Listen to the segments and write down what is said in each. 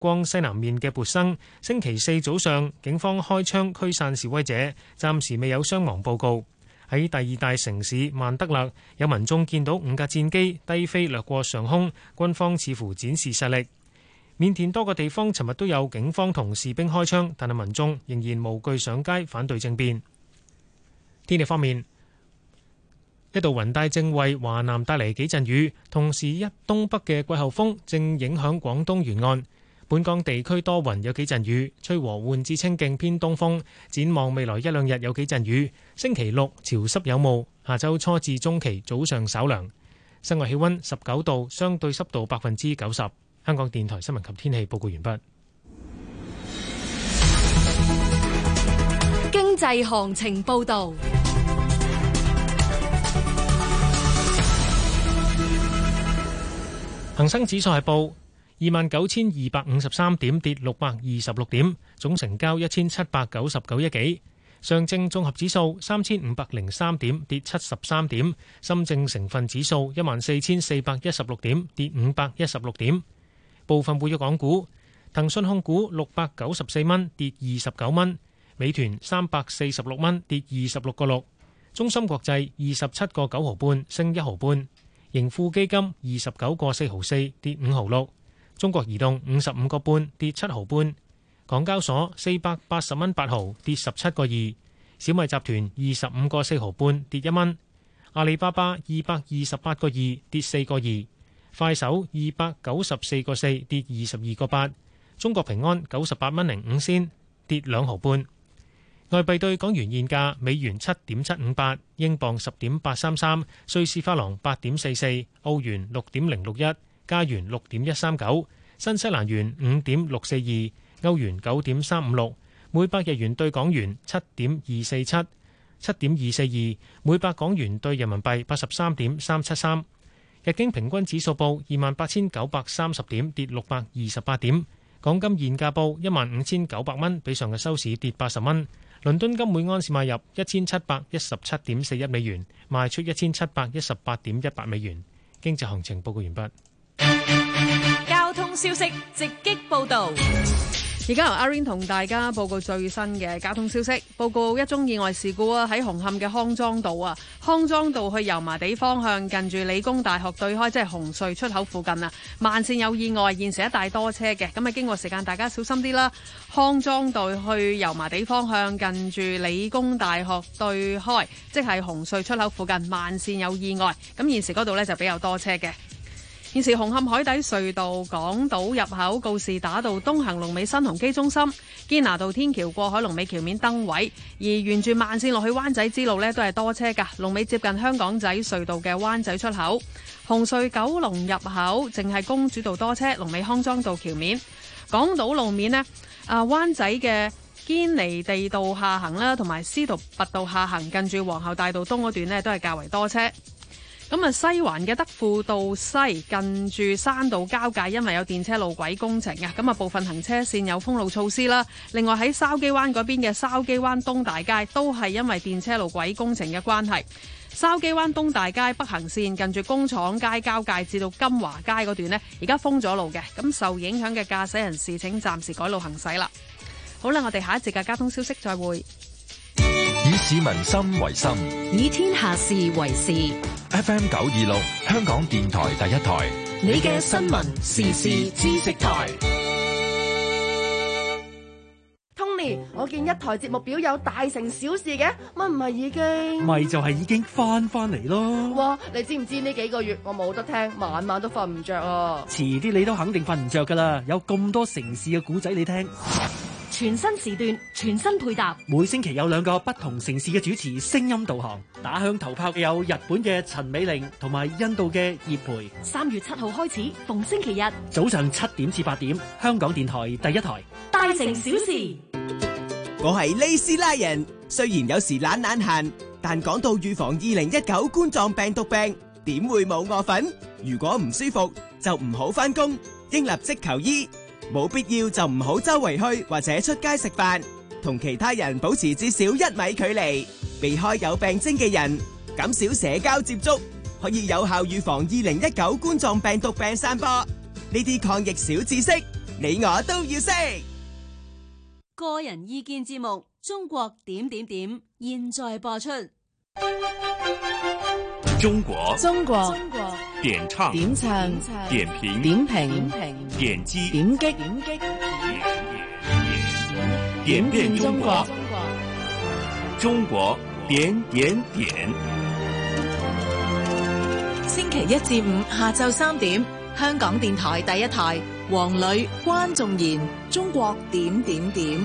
光西南面嘅潑生。星期四早上，警方開槍驅散示威者，暫時未有傷亡報告。喺第二大城市曼德勒，有民眾見到5架戰機低飛掠過上空，軍方似乎展示實力。緬甸多個地方尋日都有警方同士兵開槍，但係民眾仍然無懼上街反對政變。天氣方面，一道雲帶正為華南帶嚟幾陣雨，同時一東北嘅季候風正影響廣東沿岸。本港地區多雲有幾陣雨，吹和緩至清勁偏東風。展望未來一兩日有幾陣雨，星期六潮濕有霧，下週初至中期早上稍涼。室外氣溫19度，相對濕度90%。香港電台新聞及天氣報告完畢。 經濟行情報道。 恒生指數係報29,253點，跌626點，總成交1799億幾。上證綜合指數3503點，跌73點。深證成分指數14,416點，跌516點。部分活躍港股，騰訊控股694蚊，跌29蚊；美團346蚊，跌26個6；中芯國際27個9毫半，升1毫半；盈富基金29個4毫4，跌5毫6；中國移動55個半，跌7毫半；港交所480蚊8毫，跌17個2；小米集團25個4毫半，跌1蚊；阿里巴巴228個2，跌4個2。快手294個4，跌22個8；中國平安98蚊05仙，跌2毫半。外幣對港元現價：美元7.758，英鎊10.833，瑞士法郎8.44，澳元6.061，加元6.139，新西蘭元5.642，歐元9.356，每百日元對港元7.247， 7.242，每百港元對人民幣83.373。日經平均指數報28,930點，跌628點。港金現價報15,900蚊，比上日收市跌80蚊。倫敦金每安士買入1717.41美元，賣出1718.18美元。經濟行情報告完畢。 交通消息直擊報導。 而家由阿 Rain 同大家報告最新嘅交通消息。報告一宗意外事故啊，喺紅磡嘅康莊道啊，康莊道去油麻地方向，近住理工大學對開，即係紅隧出口附近啊，慢線有意外，現時一帶多車嘅，咁啊經過時間大家小心啲啦。康莊道去油麻地方向，近住理工大學對開，即係紅隧出口附近，慢線有意外，咁現時嗰度呢就比較多車嘅。現時紅磡海底隧道港島入口告士打道東行龍尾新鴻基中心，堅拿道天橋過海龍尾橋面燈位，而沿住慢線落去灣仔之路呢都係多車㗎，龍尾接近香港仔隧道嘅灣仔出口。紅隧九龍入口淨係公主道多車，龍尾康莊道橋面。港島路面呢，灣仔嘅堅尼地道下行啦，同埋司徒拔道下行，近住皇后大道東嗰段呢都係較為多車。咁啊，西環嘅德輔道西近住山道交界，因為有電車路軌工程啊，咁啊部分行車線有封路措施啦。另外喺筲箕灣嗰邊嘅筲箕灣東大街都係因為電車路軌工程嘅關係，筲箕灣東大街北行線近住工廠街交界至到金華街嗰段呢，而家封咗路嘅，咁受影響嘅駕駛人士請暫時改路行駛啦。好啦，我哋下一節嘅交通消息再會。 以市民心為心， 以天下事為事。 FM 926，香港電台第一台， 你嘅新聞時事知識台。 Tony，我見一台節目表有大成小事嘅，乜唔係已經？ 咪就係已經翻嚟咯。 哇！你知唔知呢幾個月我冇得聽，晚晚都瞓唔着啊！ 遲啲你都肯定瞓唔着噶啦，有咁多城市嘅故仔你聽。 全新時段，全新配搭， 每星期有2個不同城市嘅主持聲音導航。打響頭炮嘅有日本嘅陳美玲同埋印度嘅葉培。 3月7號開始，逢星期日早上7點至8點，香港電台第一台。 大城小事。 我係利斯拉人，雖然有時懶閒，但講到預防2019冠狀病毒病，點會冇我份？如果唔舒服就唔好返工，應立即求醫。冇必要就唔好周圍去或者出街食飯，同其他人保持至少1米距離，避開有病徵嘅人，減少社交接觸，可以有效預防2019冠狀病毒病散播。呢啲抗疫小知識， 你我都要識。 個人意見節目《中國點點點》現在播出。 中國點唱點評點擊點變中國中國點點點。 星期一至五下晝3點，香港電台第一台，黃磊、關仲然，中國點點點。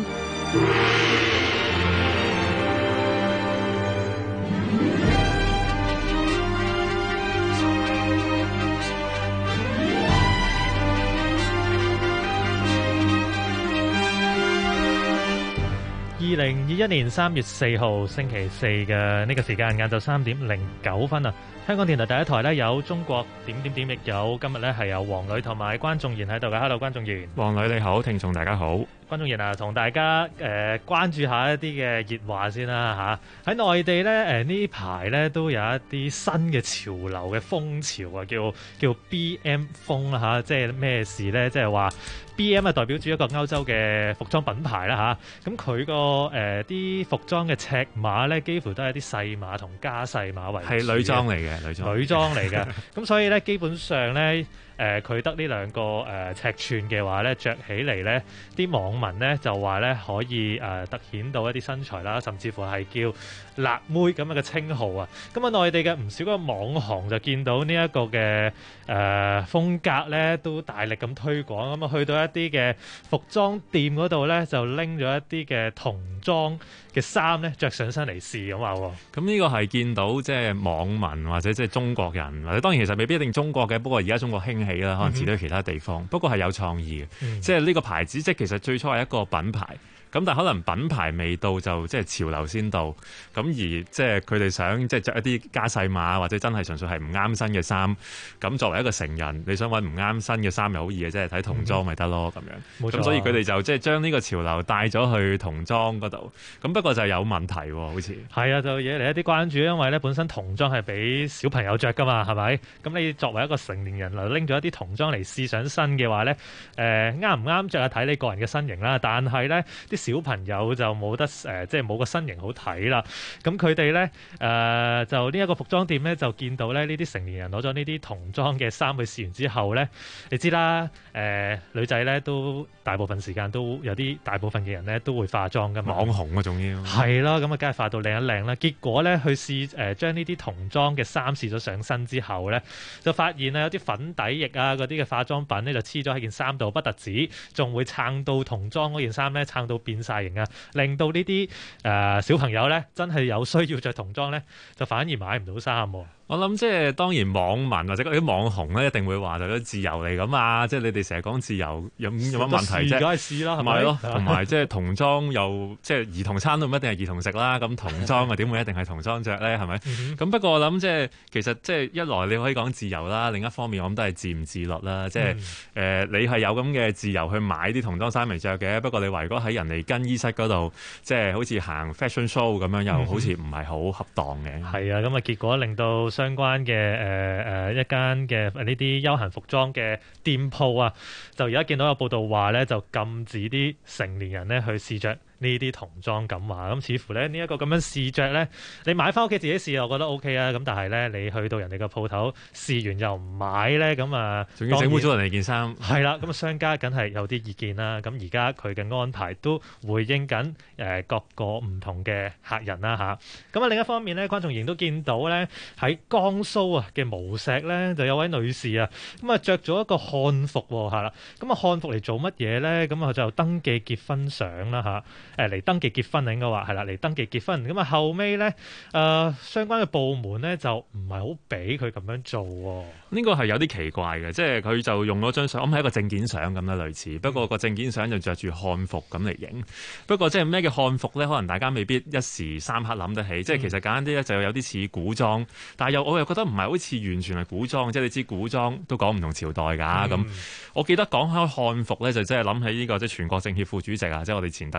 2021年3月4號星期四嘅呢個時間，晏晝3點09分啊！香港電台第一台呢，有中國點點點，亦有今日呢係有黃磊同埋關仲然喺度嘅。Hello， 關仲然。 黃磊你好，聽眾大家好。 關仲然啊，同大家關注下一啲嘅熱話先啦嚇。喺內地呢，呢排呢都有一啲新嘅潮流嘅風潮啊，叫 BM 風啦嚇。即係咩事呢？即係話 BM 啊，代表住一個歐洲嘅服裝品牌啦嚇。咁佢個啲服裝嘅尺碼呢，幾乎都係啲細碼同加細碼為主。係女裝嚟嘅，女裝嚟嘅。咁所以呢，基本上呢，佢得呢兩個尺寸嘅話呢，着起嚟呢啲網民呢就話呢可以突顯到一啲身材啦，甚至乎係叫辣妹咁樣嘅稱號啊。咁啊，內地嘅唔少個網紅就見到呢一個嘅風格呢，都大力咁推廣。咁啊，去到一啲嘅服裝店嗰度呢，就拎咗一啲嘅童裝嘅衫呢，着上身嚟試咁話喎。 咁呢個係見到即係網民或者即係中國人，或者當然其實未必一定中國嘅，不過而家中國興起啦，可能遲啲其他地方。不過係有創意嘅，即係呢個牌子，即係其實最初係一個品牌。咁但係可能品牌未到就即係潮流先到，咁而即係佢哋想即係着一啲加細碼或者真係純粹係唔啱身嘅衫，咁作為一個成人，你想揾唔啱身嘅衫又好易嘅，即係睇童裝咪得咯咁樣。咁所以佢哋就即係將呢個潮流帶咗去童裝嗰度，咁不過就有問題喎，好似係啊，就惹嚟一啲關注，因為咧本身童裝係俾小朋友着噶嘛，係咪？咁你作為一個成年人嚟拎咗一啲童裝嚟試上身嘅話咧，啱唔啱着啊？睇你個人嘅身形啦，但係咧啲小朋友就冇得即係冇個身形好睇啦。咁佢哋咧就呢一個服裝店咧就見到咧呢啲成年人攞咗呢啲童裝嘅衫去試完之後咧，你知啦，女仔咧都大部分時間都有啲，大部分嘅人咧都會化妝噶嘛。 網紅啊，仲要係啦，咁啊，梗係化到靚一靚啦。結果咧去試將呢啲童裝嘅衫試咗上身之後咧，就發現啊有啲粉底液啊嗰啲嘅化妝品咧就黐咗喺件衫度，不特止，仲會撐到童裝嗰件衫咧撐到變晒型啊，令到呢啲小朋友咧真係有需要着童裝咧，就反而買唔到衫喎。 我諗即係當然網民或者嗰啲網紅咧一定會話就係自由嚟咁啊！即係你哋成日講自由有乜問題啫？ 梗係試啦，係咪咯？同埋即係童裝又即係兒童餐都唔一定係兒童食啦。咁童裝啊點會一定係童裝着咧？係咪？咁不過我諗即係其實即係一來你可以講自由啦，另一方面我諗都係自唔自律啦。即係你係有咁嘅自由去買啲童裝衫嚟着嘅，不過你話如果喺人哋更衣室嗰度即係好似行 fashion show 咁樣，又好似唔係好恰當嘅。係啊，咁啊結果令到相關嘅一間嘅呢啲休閒服裝嘅店鋪啊，就而家見到有報道話咧，就禁止啲成年人咧去試着呢啲童裝咁話。咁似乎咧呢一個咁樣試着咧，你買翻屋企自己試，我覺得 OK 啊。咁但係咧，你去到人哋個鋪頭試完又唔買咧，咁啊，仲要整污糟人哋件衫。係啦，咁啊商家梗係有啲意見啦。咁而家佢嘅安排都回應緊各個唔同嘅客人啦嚇。咁啊另一方面咧，關仲然都見到咧喺江蘇啊嘅無錫咧，就有位女士啊，咁啊着咗一個漢服喎嚇啦。咁啊漢服嚟做乜嘢咧？咁啊就登記結婚相啦嚇。嚟登記結婚啊，應該話係啦，嚟登記結婚。咁啊後尾咧相關嘅部門咧就唔係好俾佢咁樣做喎。 呢個係有啲奇怪嘅，即係佢就用咗張相，咁係一個證件相咁啦，類似。不過個證件相就着住漢服咁嚟影。不過即係咩叫漢服咧？可能大家未必一時三刻諗得起。即係其實簡單啲咧，就有啲似古裝，但係我又覺得唔係好似完全係古裝。即係你知古裝都講唔同朝代㗎。咁我記得講開漢服咧，就即係諗起呢個即係全國政協副主席啊，即係我哋前特首梁振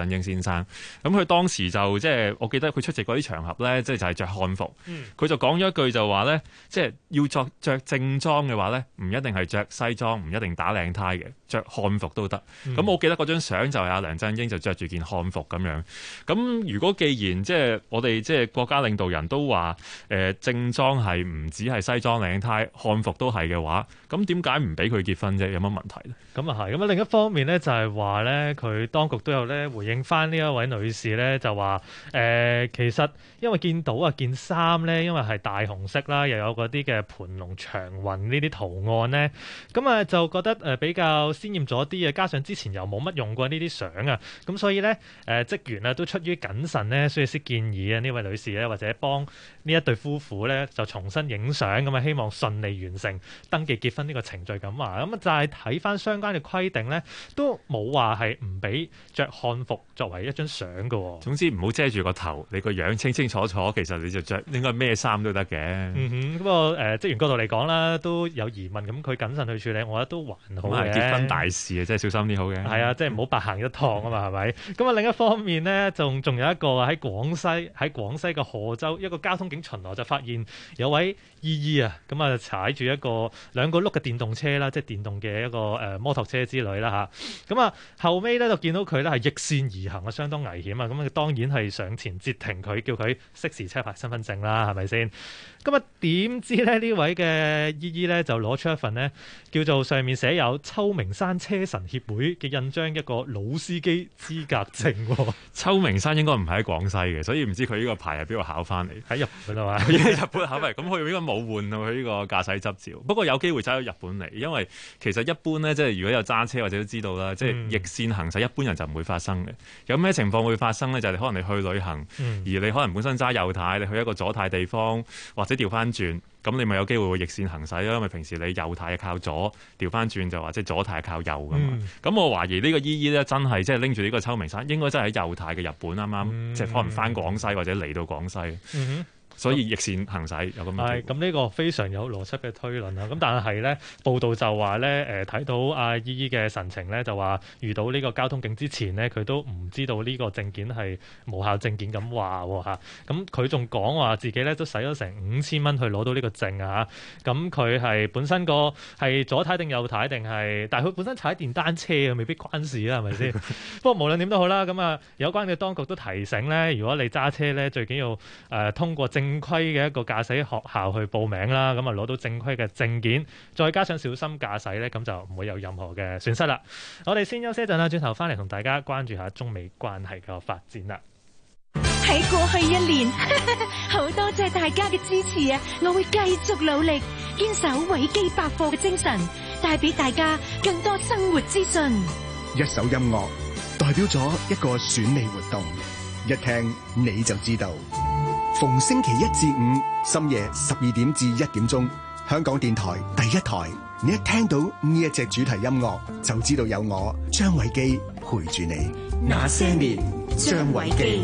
振英先生。咁佢當時就即係我記得佢出席嗰啲場合咧，即係就係着漢服。佢就講咗一句就話咧，即係要着正裝嘅話咧，唔一定係着西裝，唔一定打領呔嘅，着漢服都得。咁我記得嗰張相就係阿梁振英就着住件漢服咁樣。咁如果既然即係我哋即係國家領導人都話正裝係唔止係西裝領呔，漢服都係嘅話，咁點解唔俾佢結婚啫？有乜問題咧？ 咁啊係，咁啊另一方面咧就係話咧，佢當局都有咧回應翻呢一位女士咧，就話其實因為見到件衫咧，因為係大紅色啦，又有嗰啲嘅盤龍長雲呢啲圖案咧，咁啊就覺得比較鮮豔咗啲啊，加上之前又冇乜用過呢啲相啊，咁所以咧職員啊都出於謹慎咧，所以先建議啊呢位女士咧，或者幫呢一對夫婦咧就重新影相咁啊，希望順利完成登記結婚呢個程序咁話。咁啊就係睇翻相關嘅規定咧，都冇話係唔俾着漢服作為一張相㗎。 總之唔好遮住個頭，你個樣清清楚楚，其實你就着應該咩衫都得嘅。 不過職員角度嚟講啦，都有疑問，咁佢謹慎去處理，我覺得都還好嘅。 結婚大事啊，真係小心啲好嘅。 係啊，即係唔好白行一趟啊嘛，係咪？咁啊另一方面呢，仲有一個喺廣西嘅賀州一個交通警巡邏就發現有位姨姨啊，咁啊踩住兩個轆嘅電動車啦，即係電動嘅一個摩托車之類啦嚇。咁啊後尾咧就見到佢咧係逆線而行啊，相當危險啊！咁啊當然係上前截停佢，叫佢熄匙車牌身份證啦，係咪先？咁啊點知咧呢位嘅姨姨咧就攞出一份呢叫做上面寫有秋名山車神協會嘅印章，一個老司機資格證。 秋名山應該唔係喺廣西嘅，所以唔知佢呢個牌係邊度考翻嚟？ 喺日本啊嘛， 喺日本考翻嚟，咁佢應該冇換到佢呢個駕駛執照。不過有機會揸到日本嚟，因為其實一般咧，即係如果有揸車或者都知道啦，即係逆線行駛一般人就唔會發生嘅。有咩情況會發生咧？就係可能你去旅行，而你可能本身揸右軚，你去一個左軚地方，或者調翻轉，咁你咪有機會會逆線行駛咯。因為平時你右軚係靠左，調翻轉就話即係左軚係靠右噶嘛。咁我懷疑呢個姨姨咧真係即係拎住呢個秋名山，應該真係喺右軚嘅日本啱啱即係可能翻廣西或者嚟到廣西。所以逆線行駛有咁嘅。 係咁呢個非常有邏輯嘅推論啦。咁但係咧報道就話咧睇到阿姨姨嘅神情咧，就話遇到呢個交通警之前咧，佢都唔知道呢個證件係無效證件咁話嚇。咁佢仲講話自己咧都使咗成5000蚊去攞到呢個證啊。咁佢係本身個係左軚定右軚定係？但係佢本身踩電單車啊，未必關事啦，係咪先？不過無論點都好啦，咁啊有關嘅當局都提醒咧，如果你揸車咧，最緊要通過正規嘅一個駕駛學校去報名啦，咁啊攞到正規嘅證件，再加上小心駕駛咧，咁就唔會有任何嘅損失啦。我哋先休息一陣啦，轉頭翻嚟同大家關注下中美關係嘅發展啦。 喺過去1年，好多謝大家嘅支持啊！我會繼續努力，堅守維基百科嘅精神，帶俾大家更多生活資訊。 一首音樂代表咗一個選美活動，一聽你就知道。逢星期1至5深夜12點至1點鐘，香港電台第一台，你一聽到呢一隻主題音樂，就知道有我張偉基陪住你。那些年，張偉基。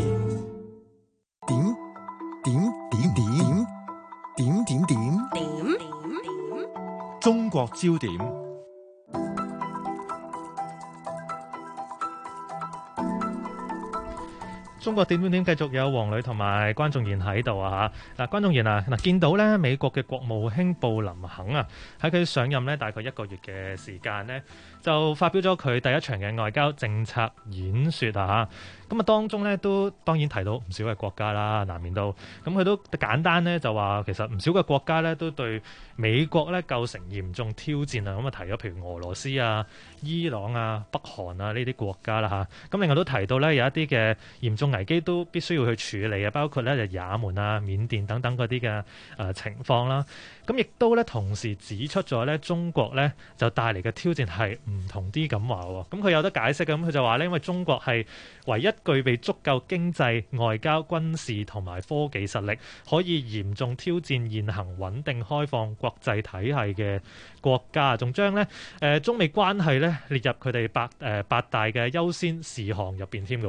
點中國焦點。 中國點繼續有黃磊同埋關仲然喺度啊嚇。關仲然啊，見到咧美國嘅國務卿布林肯啊，喺佢上任咧大概1個月嘅時間咧，就發表咗佢第一場嘅外交政策演說啊。咁啊當中咧都當然提到唔少嘅國家啦，難免到咁佢都簡單咧就話其實唔少嘅國家咧都對美國咧構成嚴重挑戰啊。咁啊提咗譬如俄羅斯啊、伊朗啊、北韓啊呢啲國家啦嚇。咁另外都提到咧有一啲嘅嚴重危機都必須要去處理啊，包括咧就也門啊、緬甸等等嗰啲嘅情況啦。咁亦都咧同時指出咗咧中國咧就帶嚟嘅挑戰係唔同啲咁話喎。咁佢有得解釋嘅，咁佢就話咧因為中國係唯一具備足夠經濟、外交、軍事同埋科技實力，可以嚴重挑戰現行穩定開放國際體系嘅國家，仲將咧中美關係咧列入佢哋八大嘅優先事項入邊添嘅。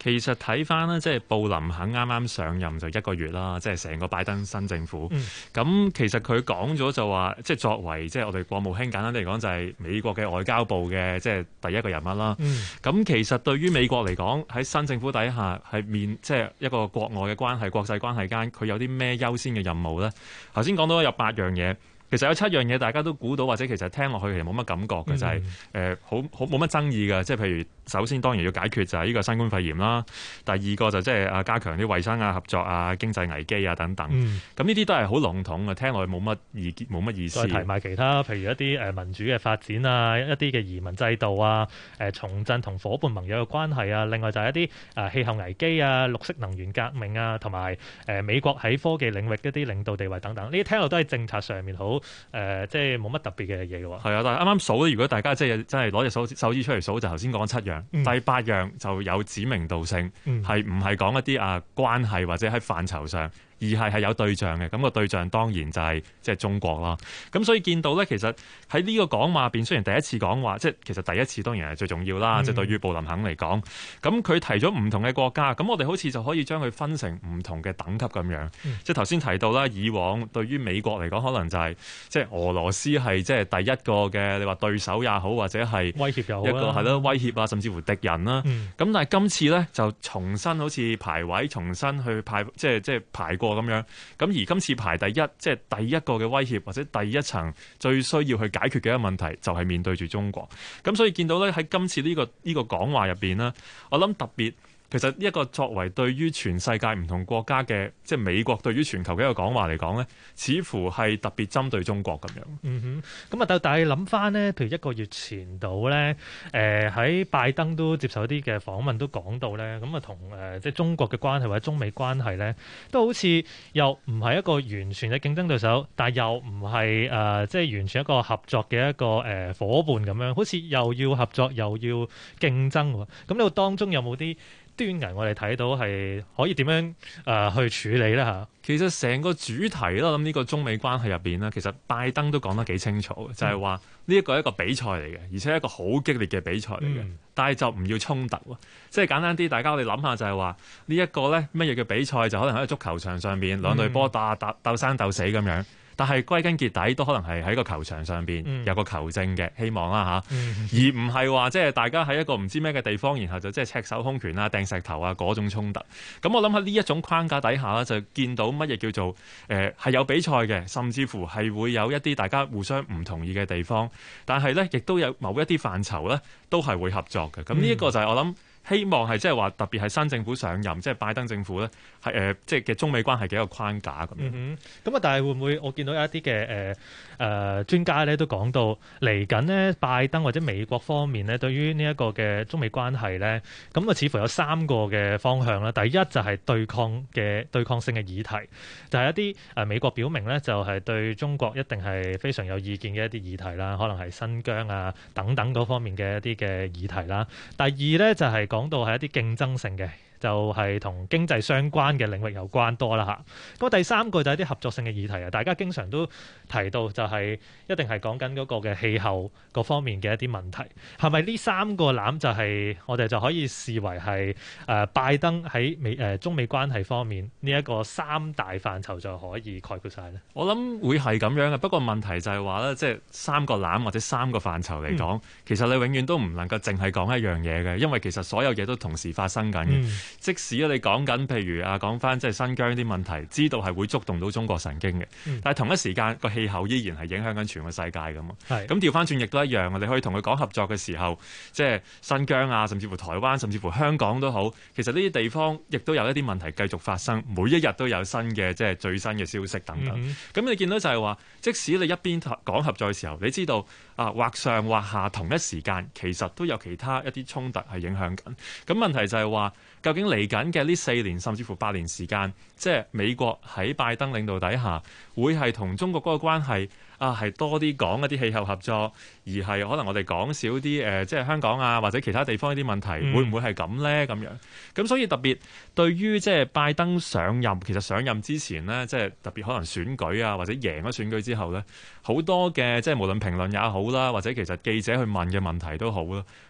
其實睇翻呢，即係布林肯啱啱上任就1個月啦，即係成個拜登新政府。咁其實佢講咗就話，即係作為即係我哋國務卿，簡單啲嚟講就係美國嘅外交部嘅即係第一個人物啦。咁其實對於美國嚟講，喺新政府底下係即係一個國外嘅關係、國際關係間，佢有啲咩優先嘅任務呢？頭先講到有8樣嘢。其實有7樣嘢大家都估到，或者其實聽落去其實冇乜感覺嘅，就係好冇乜爭議嘅。即係譬如首先當然要解決就係呢個新冠肺炎啦，第二個就即係加強啲衛生合作經濟危機等等。咁呢啲都係好籠統嘅，聽落去冇乜意見冇乜意思。 再提埋其他，譬如一啲民主嘅發展啊，一啲嘅移民制度啊，重振同伙伴盟友嘅關係啊，另外就係一啲氣候危機啊、綠色能源革命啊，同埋美國喺科技領域一啲領導地位等等，呢啲聽落都係政策上面好。即係冇乜特別嘅嘢嘅喎。係啊，但係啱啱數咧，如果大家即係真係攞隻手指出嚟數，就頭先講7樣，第8樣就有指名道姓，係唔係講一啲關係或者喺範疇上，而係有對象嘅。咁個對象當然就係即係中國啦。咁所以見到咧，其實喺呢個講話入邊，雖然第一次講話，即係其實第一次當然係最重要啦。即係對於布林肯嚟講，咁佢提咗唔同嘅國家，咁我哋好似就可以將佢分成唔同嘅等級咁樣。即係頭先提到啦，以往對於美國嚟講，可能就係即係俄羅斯係即係第一個嘅，你話對手也好，或者係威脅又好， 一個係咯威脅啊，甚至乎敵人啦。咁但係今次咧就重新好似排位，重新去排，即係排過咁樣。咁而今次排第一，即係第一個嘅威脅或者第一層最需要去解決嘅一個問題，就係面對住中國。咁所以見到咧喺今次呢個講話入邊呢，我諗特別。其實一個作為對於全世界唔同國家嘅，即係美國對於全球嘅一個講話嚟講呢，似乎係特別針對中國咁樣。 咁啊，但係諗翻呢，譬如1個月前度呢，喺拜登都接受一啲嘅訪問都講到呢，咁啊同即係中國嘅關係或者中美關係呢，都好似又唔係一個完全嘅競爭對手，但係又唔係即係完全一個合作嘅一個夥伴咁樣，好似又要合作又要競爭喎。咁呢個當中有冇啲端倪我哋睇到係可以點樣去處理咧嚇？ 其實成個主題啦，我諗呢個中美關係入邊呢，其實拜登都講得幾清楚，就係話呢一個係一個比賽嚟嘅，而且係一個好激烈嘅比賽嚟嘅。但係就唔要衝突喎，即係簡單啲，大家我哋諗下就係話呢一個呢乜嘢嘅比賽，就可能喺足球場上邊兩隊波鬥生鬥死咁樣。但係歸根結底都可能係喺個球場上邊有個球證嘅希望啦嚇，而唔係話即係大家喺一個唔知咩嘅地方，然後就即係赤手空拳啊、掟石頭啊嗰種衝突。咁我諗喺呢一種框架底下咧，就見到乜嘢叫做係有比賽嘅，甚至乎係會有一啲大家互相唔同意嘅地方，但係咧亦都有某一啲範疇咧都係會合作嘅。咁呢一個就係我諗。希望係即係話特別係新政府上任，即係拜登政府咧，係即係嘅中美關係嘅一個框架咁樣。 咁啊，但係會唔會我見到有一啲嘅專家咧都講到嚟緊呢，拜登或者美國方面咧，對於呢一個嘅中美關係咧，咁啊似乎有3個嘅方向啦。第一就係對抗性嘅議題，就係一啲美國表明咧就係對中國一定係非常有意見嘅一啲議題啦，可能係新疆啊等等嗰方面嘅一啲嘅議題啦。第二咧就係講到係一啲競爭性嘅，就係同經濟相關嘅領域有關多啦嚇。咁第3個就係啲合作性嘅議題啊，大家經常都提到就係一定係講緊嗰個嘅氣候各方面嘅一啲問題。係咪呢3個攬就係我哋就可以視為係拜登喺中美關係方面呢一個3大範疇就可以概括晒咧？ 我諗會係咁樣嘅，不過問題就係話咧，即係3個攬或者3個範疇嚟講，其實你永遠都唔能夠淨係講一樣嘢嘅，因為其實所有嘢都同時發生緊嘅。即使你講緊譬如講翻即係新疆啲問題，知道係會觸動到中國神經嘅，但係同一時間個氣候依然係影響緊全個世界咁嘛。咁調翻轉亦都一樣，我哋可以同佢講合作嘅時候，即係新疆啊，甚至乎台灣，甚至乎香港都好，其實呢啲地方亦都有一啲問題繼續發生，每一日都有新嘅即係最新嘅消息等等。咁你見到就係話，即使你一邊講合作嘅時候，你知道或上或下同一時間，其實都有其他一啲衝突係影響緊。咁問題就係話，究竟嚟緊嘅呢4年甚至乎8年時間，即係美國喺拜登領導底下，會係同中國嗰個關係係多啲講一啲氣候合作，而係可能我哋講少啲即係香港啊或者其他地方一啲問題，會唔會係咁呢？咁樣咁所以特別對於即係拜登上任，其實上任之前呢，即係特別可能選舉啊或者贏咗選舉之後呢，好多嘅即係無論評論也好啦，或者其實記者去問嘅問題都好啦，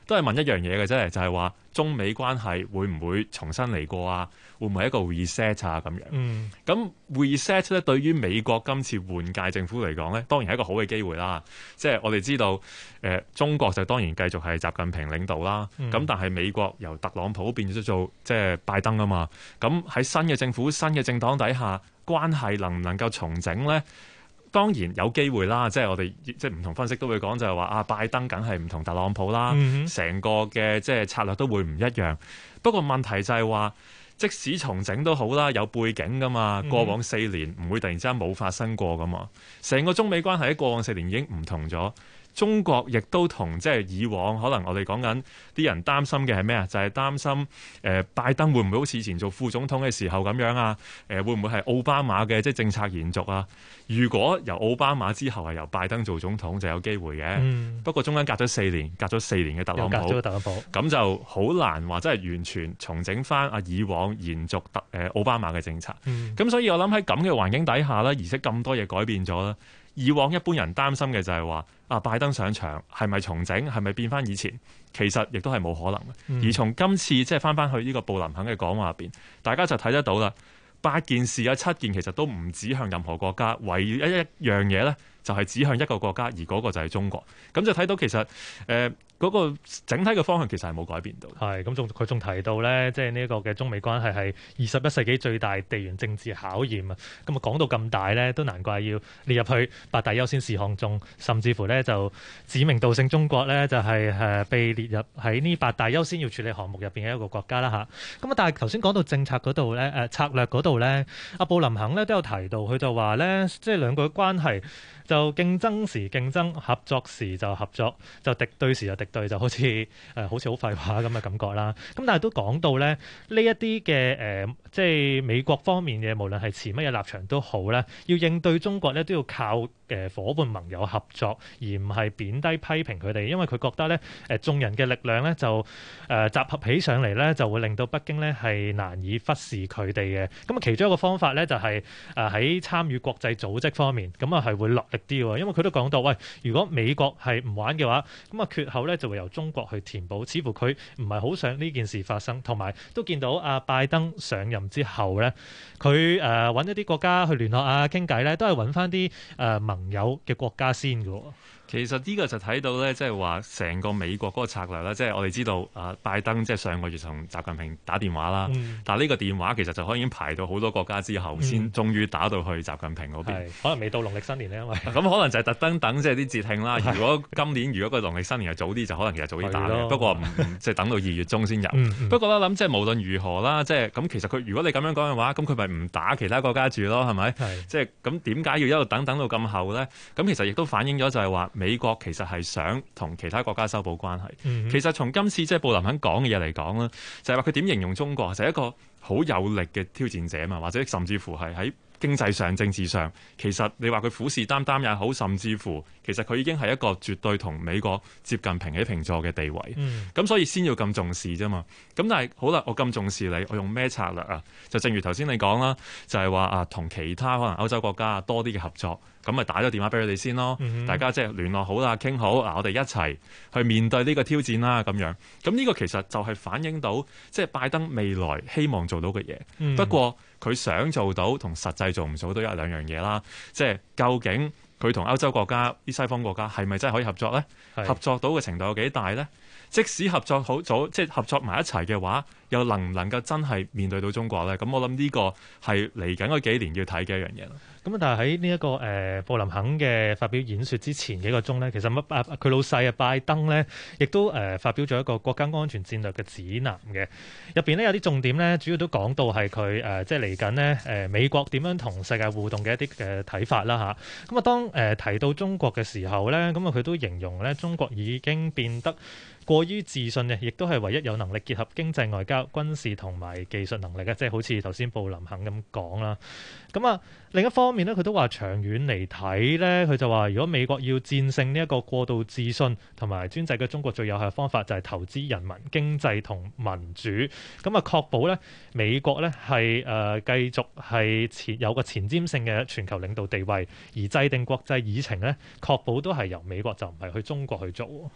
都係問一樣嘢嘅啫，就係話中美關係會唔會重新嚟過啊？會唔會係一個 reset 啊？咁樣。咁 reset 咧，對於美國今次換屆政府嚟講咧，當然係一個好嘅機會啦。即係我哋知道，中國就當然繼續係習近平領導啦。咁但係美國由特朗普變咗做即係拜登啊嘛。咁喺新嘅政府、新嘅政黨底下，關係能唔能夠重整咧？當然有機會啦，即係我哋即係唔同分析都會講，就係話拜登梗係唔同特朗普啦，成個嘅即係策略都會唔一樣。不過問題就係話，即使重整都好啦，有背景噶嘛。過往4年唔會突然之間冇發生過噶嘛。成個中美關係喺過往4年已經唔同咗。中國亦都同即係以往可能我哋講緊啲人擔心嘅係咩啊？就係擔心拜登會唔會好似以前做副總統嘅時候咁樣啊？會唔會係奧巴馬嘅即係政策延續啊？如果由奧巴馬之後係由拜登做總統就有機會嘅。不過中間隔咗4年，隔咗4年嘅特朗普，咁就好難話真係完全重整翻以往延續奧巴馬嘅政策。咁所以我諗喺咁嘅環境底下咧，而且咁多嘢改變咗啦。以往一般人擔心嘅就係話拜登上場係咪重整，係咪變翻以前？其實亦都係冇可能嘅。而從今次即係翻去呢個布林肯嘅講話入邊，大家就睇得到啦。8件事有7件其實都唔指向任何國家，唯一一樣嘢咧就係指向一個國家，而嗰個就係中國。咁就睇到其實嗰個整體嘅方向其實係冇改變到。係咁，佢仲提到咧，即係呢一個嘅中美關係係21世紀最大地緣政治考驗啊！咁講到咁大咧，都難怪要列入去8大優先事項中，甚至乎咧就指名道姓中國咧就係被列入喺呢8大優先要處理項目入邊嘅一個國家啦嚇。咁但係頭先講到政策嗰度咧，策略嗰度咧，阿布林肯咧都有提到，佢就話咧，即係兩個關係就競爭時競爭，合作時就合作，就敵對時就敵對，就好似好廢話咁嘅感覺啦。咁但係都講到咧，呢一啲嘅即係美國方面嘅，無論係持乜嘢立場都好咧，要應對中國咧，都要靠夥伴盟友合作，而唔係貶低批評佢哋，因為佢覺得咧眾人嘅力量咧就集合起上嚟咧，就會令到北京咧係難以忽視佢哋嘅。咁其中一個方法咧就係喺參與國際組織方面，咁係會落力啲喎，因為佢都講到，喂，如果美國係唔玩嘅話，咁缺口咧就會由中國去填補。似乎佢唔係好想呢件事發生，同埋都見到拜登上任之後咧，佢揾一啲國家去聯絡傾偈咧，都係揾翻啲盟友嘅國家先嘅。其實呢個就睇到咧，即係話成個美國嗰個策略啦。即係我哋知道拜登即係上個月同習近平打電話啦，但係呢個電話其實就可能已經排到好多國家之後，先終於打到去習近平嗰邊。可能未到農曆新年咧，因為咁可能就係特登等即係啲節慶啦。如果今年如果個農曆新年係早啲，就可能其實早啲打嘅。不過即係等到2月中先入。不過我諗即係無論如何啦，即係咁其實佢如果你咁樣講嘅話，咁佢咪唔打其他國家住咯？係咪？即係咁點解要一路等到咁後咧？咁其實亦都反映咗就係話美國其實係想同其他國家修補關係。其實從今次即係布林肯講嘅嘢嚟講咧，就係話佢點形容中國就係一個好有力嘅挑戰者嘛，或者甚至乎係喺經濟上、政治上，其實你話佢虎視眈眈也好，甚至乎其實佢已經係一個絕對同美國接近平起平坐嘅地位。咁所以先要咁重視啫嘛。咁但係好啦，我咁重視你，我用咩策略啊？就正如頭先你講啦，就係話同其他可能歐洲國家多啲嘅合作。咁咪打咗電話俾佢哋先咯，大家即係聯絡好啦，傾好我哋一齊去面對呢個挑戰啦，咁樣。咁呢個其實就係反映到即係拜登未來希望做到嘅嘢。不過佢想做到同實際做唔做到一兩樣嘢啦。即係究竟佢同歐洲國家、啲西方國家係咪真係可以合作呢？合作到嘅程度有幾大呢？即使合作好早，即係合作埋一齊嘅話，又能唔能夠真係面對到中國呢？咁我諗呢個係嚟緊嗰幾年要睇嘅一樣嘢。咁但係喺呢一個布林肯嘅發表演說之前幾個鐘咧，其實佢老細拜登咧，亦都發表咗一個國家安全戰略嘅指南嘅，入邊咧有啲重點咧，主要都講到係佢即係嚟緊咧美國點樣同世界互動嘅一啲嘅睇法啦嚇。咁當提到中國嘅時候咧，咁佢都形容咧中國已經變得過於自信嘅，亦都係唯一有能力結合經濟、外交、軍事同埋技術能力嘅，即係好似頭先布林肯咁講啦。咁另一方面咧，佢都話長遠嚟睇咧，佢就話如果美國要戰勝呢一個過度自信同埋專制嘅中國，最有效嘅方法就係投資人民、經濟同民主，咁確保咧美國咧係繼續係有個前瞻性嘅全球領導地位，而制定國際議程咧，確保都係由美國就唔係去中國去做。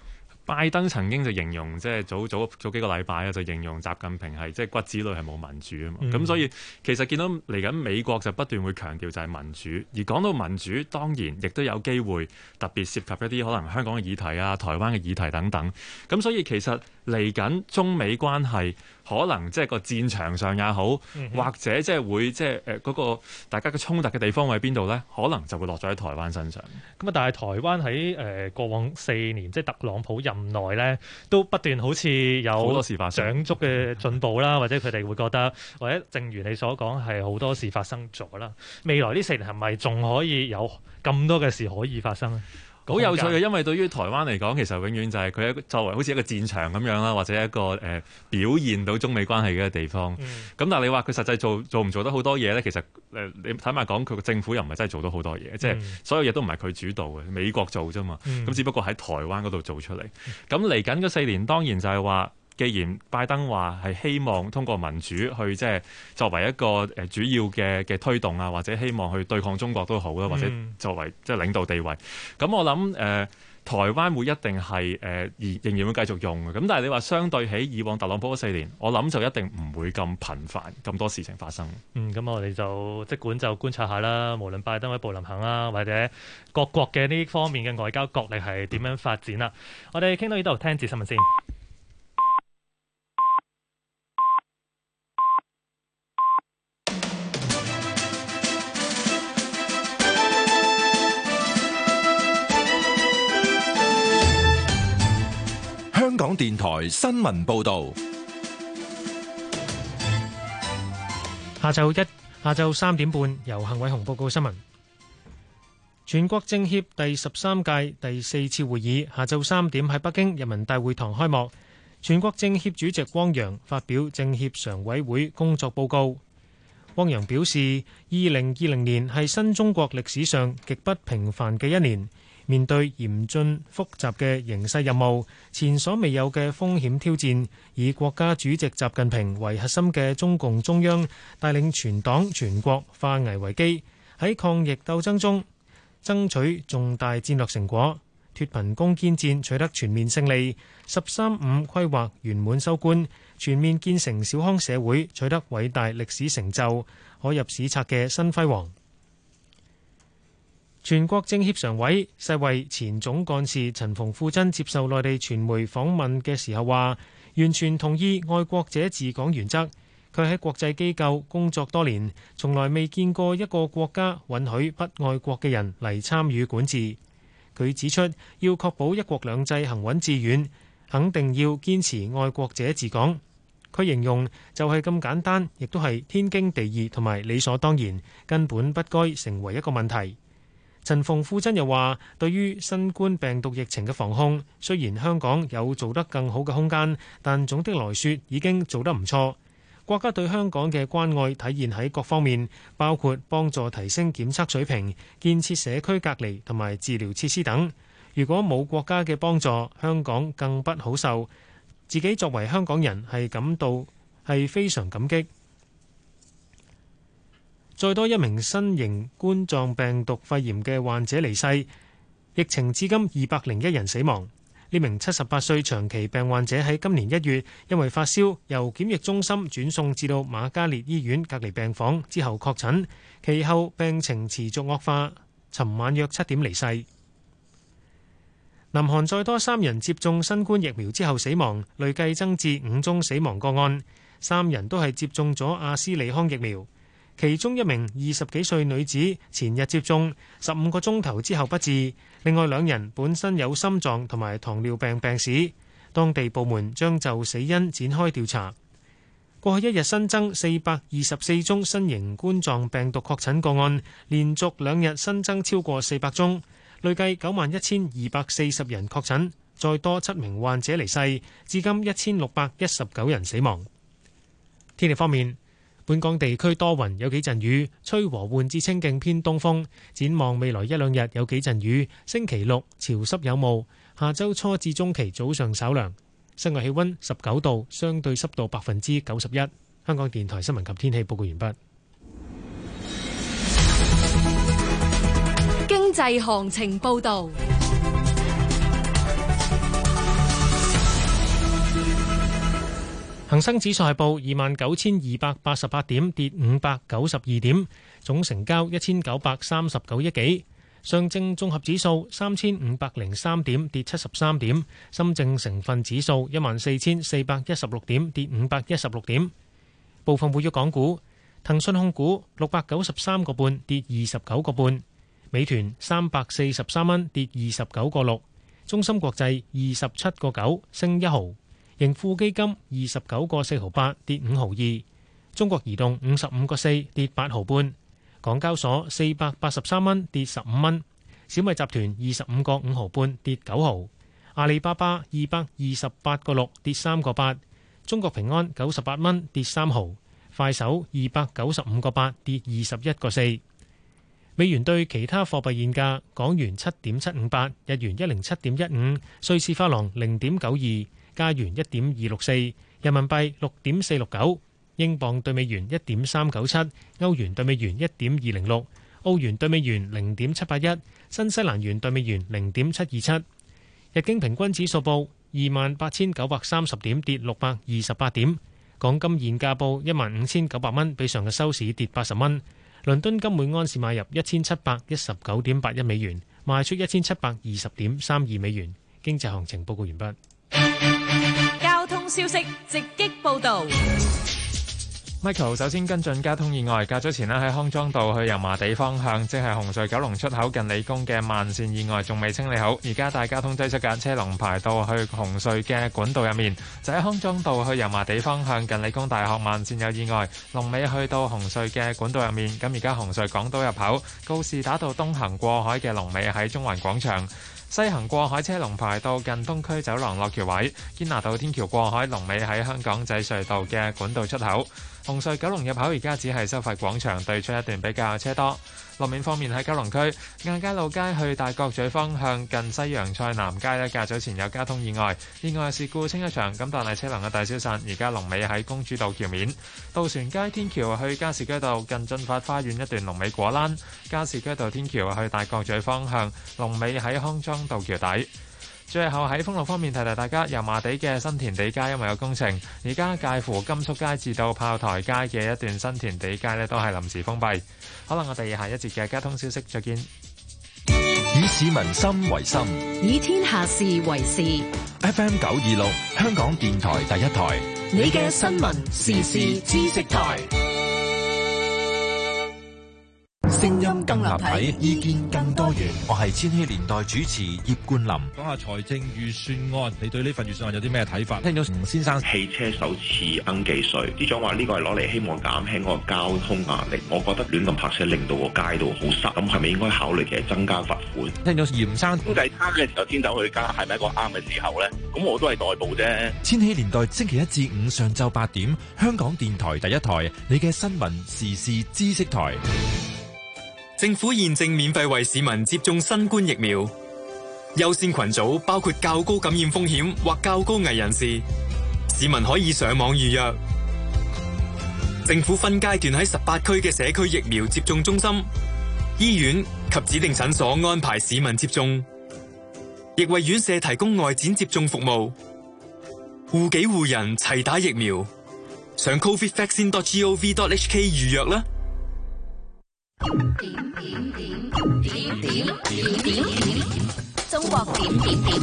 拜登曾經就形容即係早幾個禮拜啊，就形容習近平係即係骨子裏係冇民主啊嘛。咁所以其實見到嚟緊美國就不斷會強調就係民主，而講到民主，當然亦都有機會特別涉及一啲可能香港嘅議題啊、台灣嘅議題等等。咁所以其實嚟緊中美關係可能即係個戰場上也好，或者即係會即係嗰個大家嘅衝突嘅地方喺邊度呢？可能就會落咗喺台灣身上。 咁啊，但係台灣喺過往4年即係特朗普任內呢，都不斷好似有好多事發生、長足嘅進步啦，或者佢哋會覺得，或者正如你所講係好多事發生咗啦。未來呢4年係咪仲可以有咁多嘅事可以發生呢？ 好有趣嘅，因為對於台灣嚟講，其實永遠就係佢作為好似一個戰場咁樣啦，或者一個表現到中美關係嘅地方。咁但係你話佢實際做唔做得好多嘢咧？其實你坦白講，佢個政府又唔係真係做到好多嘢，即係所有嘢都唔係佢主導嘅，美國做啫嘛。咁只不過喺台灣嗰度做出嚟。咁嚟緊嗰4年，當然就係話，既然拜登話係希望通過民主去即係作為一個主要嘅推動啊，或者希望去對抗中國都好啦，或者作為即係領導地位，咁我諗台灣會一定係仍然會繼續用嘅。咁但係你話相對起以往特朗普嗰4年，我諗就一定唔會咁頻繁咁多事情發生。 咁我哋就即管就觀察下啦，無論拜登或者布林肯啦，或者各國嘅呢方面嘅外交角力係點樣發展啦。我哋傾到呢度，聽節新聞先。 香港電台新聞報導， 下晝3點半，由幸偉雄報告新聞。全國政協第13屆第4次會議下晝3點喺北京人民大會堂開幕。全國政協主席汪洋發表政協常委會工作報告。汪洋表示，2020年係新中國歷史上極不平凡嘅一年。面對嚴峻複雜嘅形勢任務，前所未有嘅風險挑戰，以國家主席習近平為核心嘅中共中央帶領全黨全國化危為機，喺抗疫鬥爭中爭取重大戰略成果，脫貧攻堅戰取得全面勝利，13.5規劃圓滿收官，全面建成小康社會取得偉大歷史成就，可入史冊嘅新輝煌。全國政協常委、世衛前總幹事陳馮富珍接受內地傳媒訪問嘅時候話，完全同意愛國者治港原則。佢喺國際機構工作多年，從來未見過一個國家允許不愛國嘅人嚟參與管治。佢指出，要確保一國兩制行穩致遠，肯定要堅持愛國者治港。佢形容就係咁簡單，亦都係天經地義同埋理所當然，根本不該成為一個問題。陳馮富珍又話，對於新冠病毒疫情嘅防控，雖然香港有做得更好嘅空間，但總的來說已經做得唔錯。國家對香港嘅關愛體現喺各方面，包括幫助提升檢測水平、建設社區隔離同埋治療設施等。如果冇國家嘅幫助，香港更不好受。自己作為香港人係非常感激。再多一名新型冠狀病毒肺炎嘅患者離世，疫情至今201人死亡。呢名78歲長期病患者喺今年1月因為發燒，由檢疫中心轉送至到瑪嘉烈醫院隔離病房之後確診，其後病情持續惡化，尋晚約7點離世。南韓再多3人接種新冠疫苗之後死亡，累計增至5宗死亡個案，3人都係接種咗阿斯利康疫苗。其中一名20幾歲女子前日接種15個鐘頭之後不治，另外2人本身有心臟同埋糖尿病病史，當地部門將就死因展開調查。過去一日新增424宗新型冠狀病毒確診個案，連續2日新增超過400宗，累計91,240人確診，再多7名患者離世，至今1619人死亡。天氣方面，本港地區多雲，有幾陣雨，吹和緩至清勁偏東風。展望未來1-2日有幾陣雨，星期6潮濕有霧，下周初至中期早上稍涼。室外氣溫19度，相對濕度91%。香港電台新聞及天氣報告完畢。 經濟行情報導。 恒生指數係報29,288點，跌592點，總成交1939億幾。上證綜合指數3503點，跌73點。深證成分指數14,416點，跌516點。部分活躍港股，騰訊控股693個半，跌29個半。美團343蚊，跌29個6。中芯國際27個9，升1毫。盈富基金29個4毫8，跌5毫2。中國移動55個4，跌8毫半。港交所483蚊，跌15蚊。小米集團25個5毫半，跌9毫。阿里巴巴228個6，跌3個8。中國平安98蚊，跌3毫。快手295個8，跌21個4。美元對其他貨幣現價：港元7.758，日元107.15，瑞士法郎0.92，加元1.264，人民幣6.469，英鎊對美元1.397，歐元對美元1.206，澳元對美元0.781，新西蘭元對美元0.727。日經平均指數報28,930點，跌628點。港金現價報15,900蚊，比上日收市跌80蚊。倫敦金每安士買入1719.81美元，賣出1720.32美元。經濟行情報告完畢。 交通消息直擊報導。 Michael 首先跟進交通意外，較早前喺康莊道去油麻地方向，即係紅隧九龍出口近理工嘅慢線意外仲未清理好，而家大交通擠塞嘅車龍排到去紅隧嘅管道入面。就喺康莊道去油麻地方向近理工大學慢線有意外，龍尾去到紅隧嘅管道入面。咁而家紅隧港島入口告士打道東行過海嘅龍尾喺中環廣場，西行過海車龍排到近東區走廊落橋位，堅拿道天橋過海龍尾喺香港仔隧道嘅管道出口。紅隧九龍入口而家只係收費廣場對出一段比較車多。路面方面喺九龍區亞皆老街去大角咀方向近西洋菜南街咧，較早前有交通意外事故清一場，咁但係車龍嘅大消散，而家龍尾喺公主道橋面。渡船街天橋去加士居道近進發花園一段龍尾果欄，加士居道天橋去大角咀方向龍尾喺康莊道橋底。最後喺封路方面提提大家，油麻地嘅新田地街因為有工程，而家介乎甘肅街至到炮台街嘅一段新田地街都係臨時封閉。好啦，我哋下一節嘅交通消息再見。 以市民心為心， 以天下事為事。 FM 926香港電台第一台， 你嘅新聞時事知識台。 聲音更立體，意見更多元。我係千禧年代主持葉冠霖。 講下財政預算案，你對呢份預算案有啲咩睇法？ 聽到吳先生汽車首次登記稅，司長話呢個係攞嚟希望減輕嗰個交通壓力。我覺得亂咁泊車令到個街道好塞，咁係咪應該考慮嘅增加罰款？ 聽到嚴生經濟差嘅時候先走去加，係咪一個啱嘅時候咧？咁我都係代步啫。 千禧年代星期一至五上晝8點，香港電台第一台，你嘅新聞時事知識台。 政府現正免費為市民接種新冠疫苗，優先群組包括較高感染風險或較高危人士，市民可以上網預約。政府分階段喺18區嘅社區疫苗接種中心、醫院及指定診所安排市民接種，亦為院舍提供外展接種服務。護己護人齊打疫苗，上 covidvaccine.gov.hk 預約啦。 中國點點點。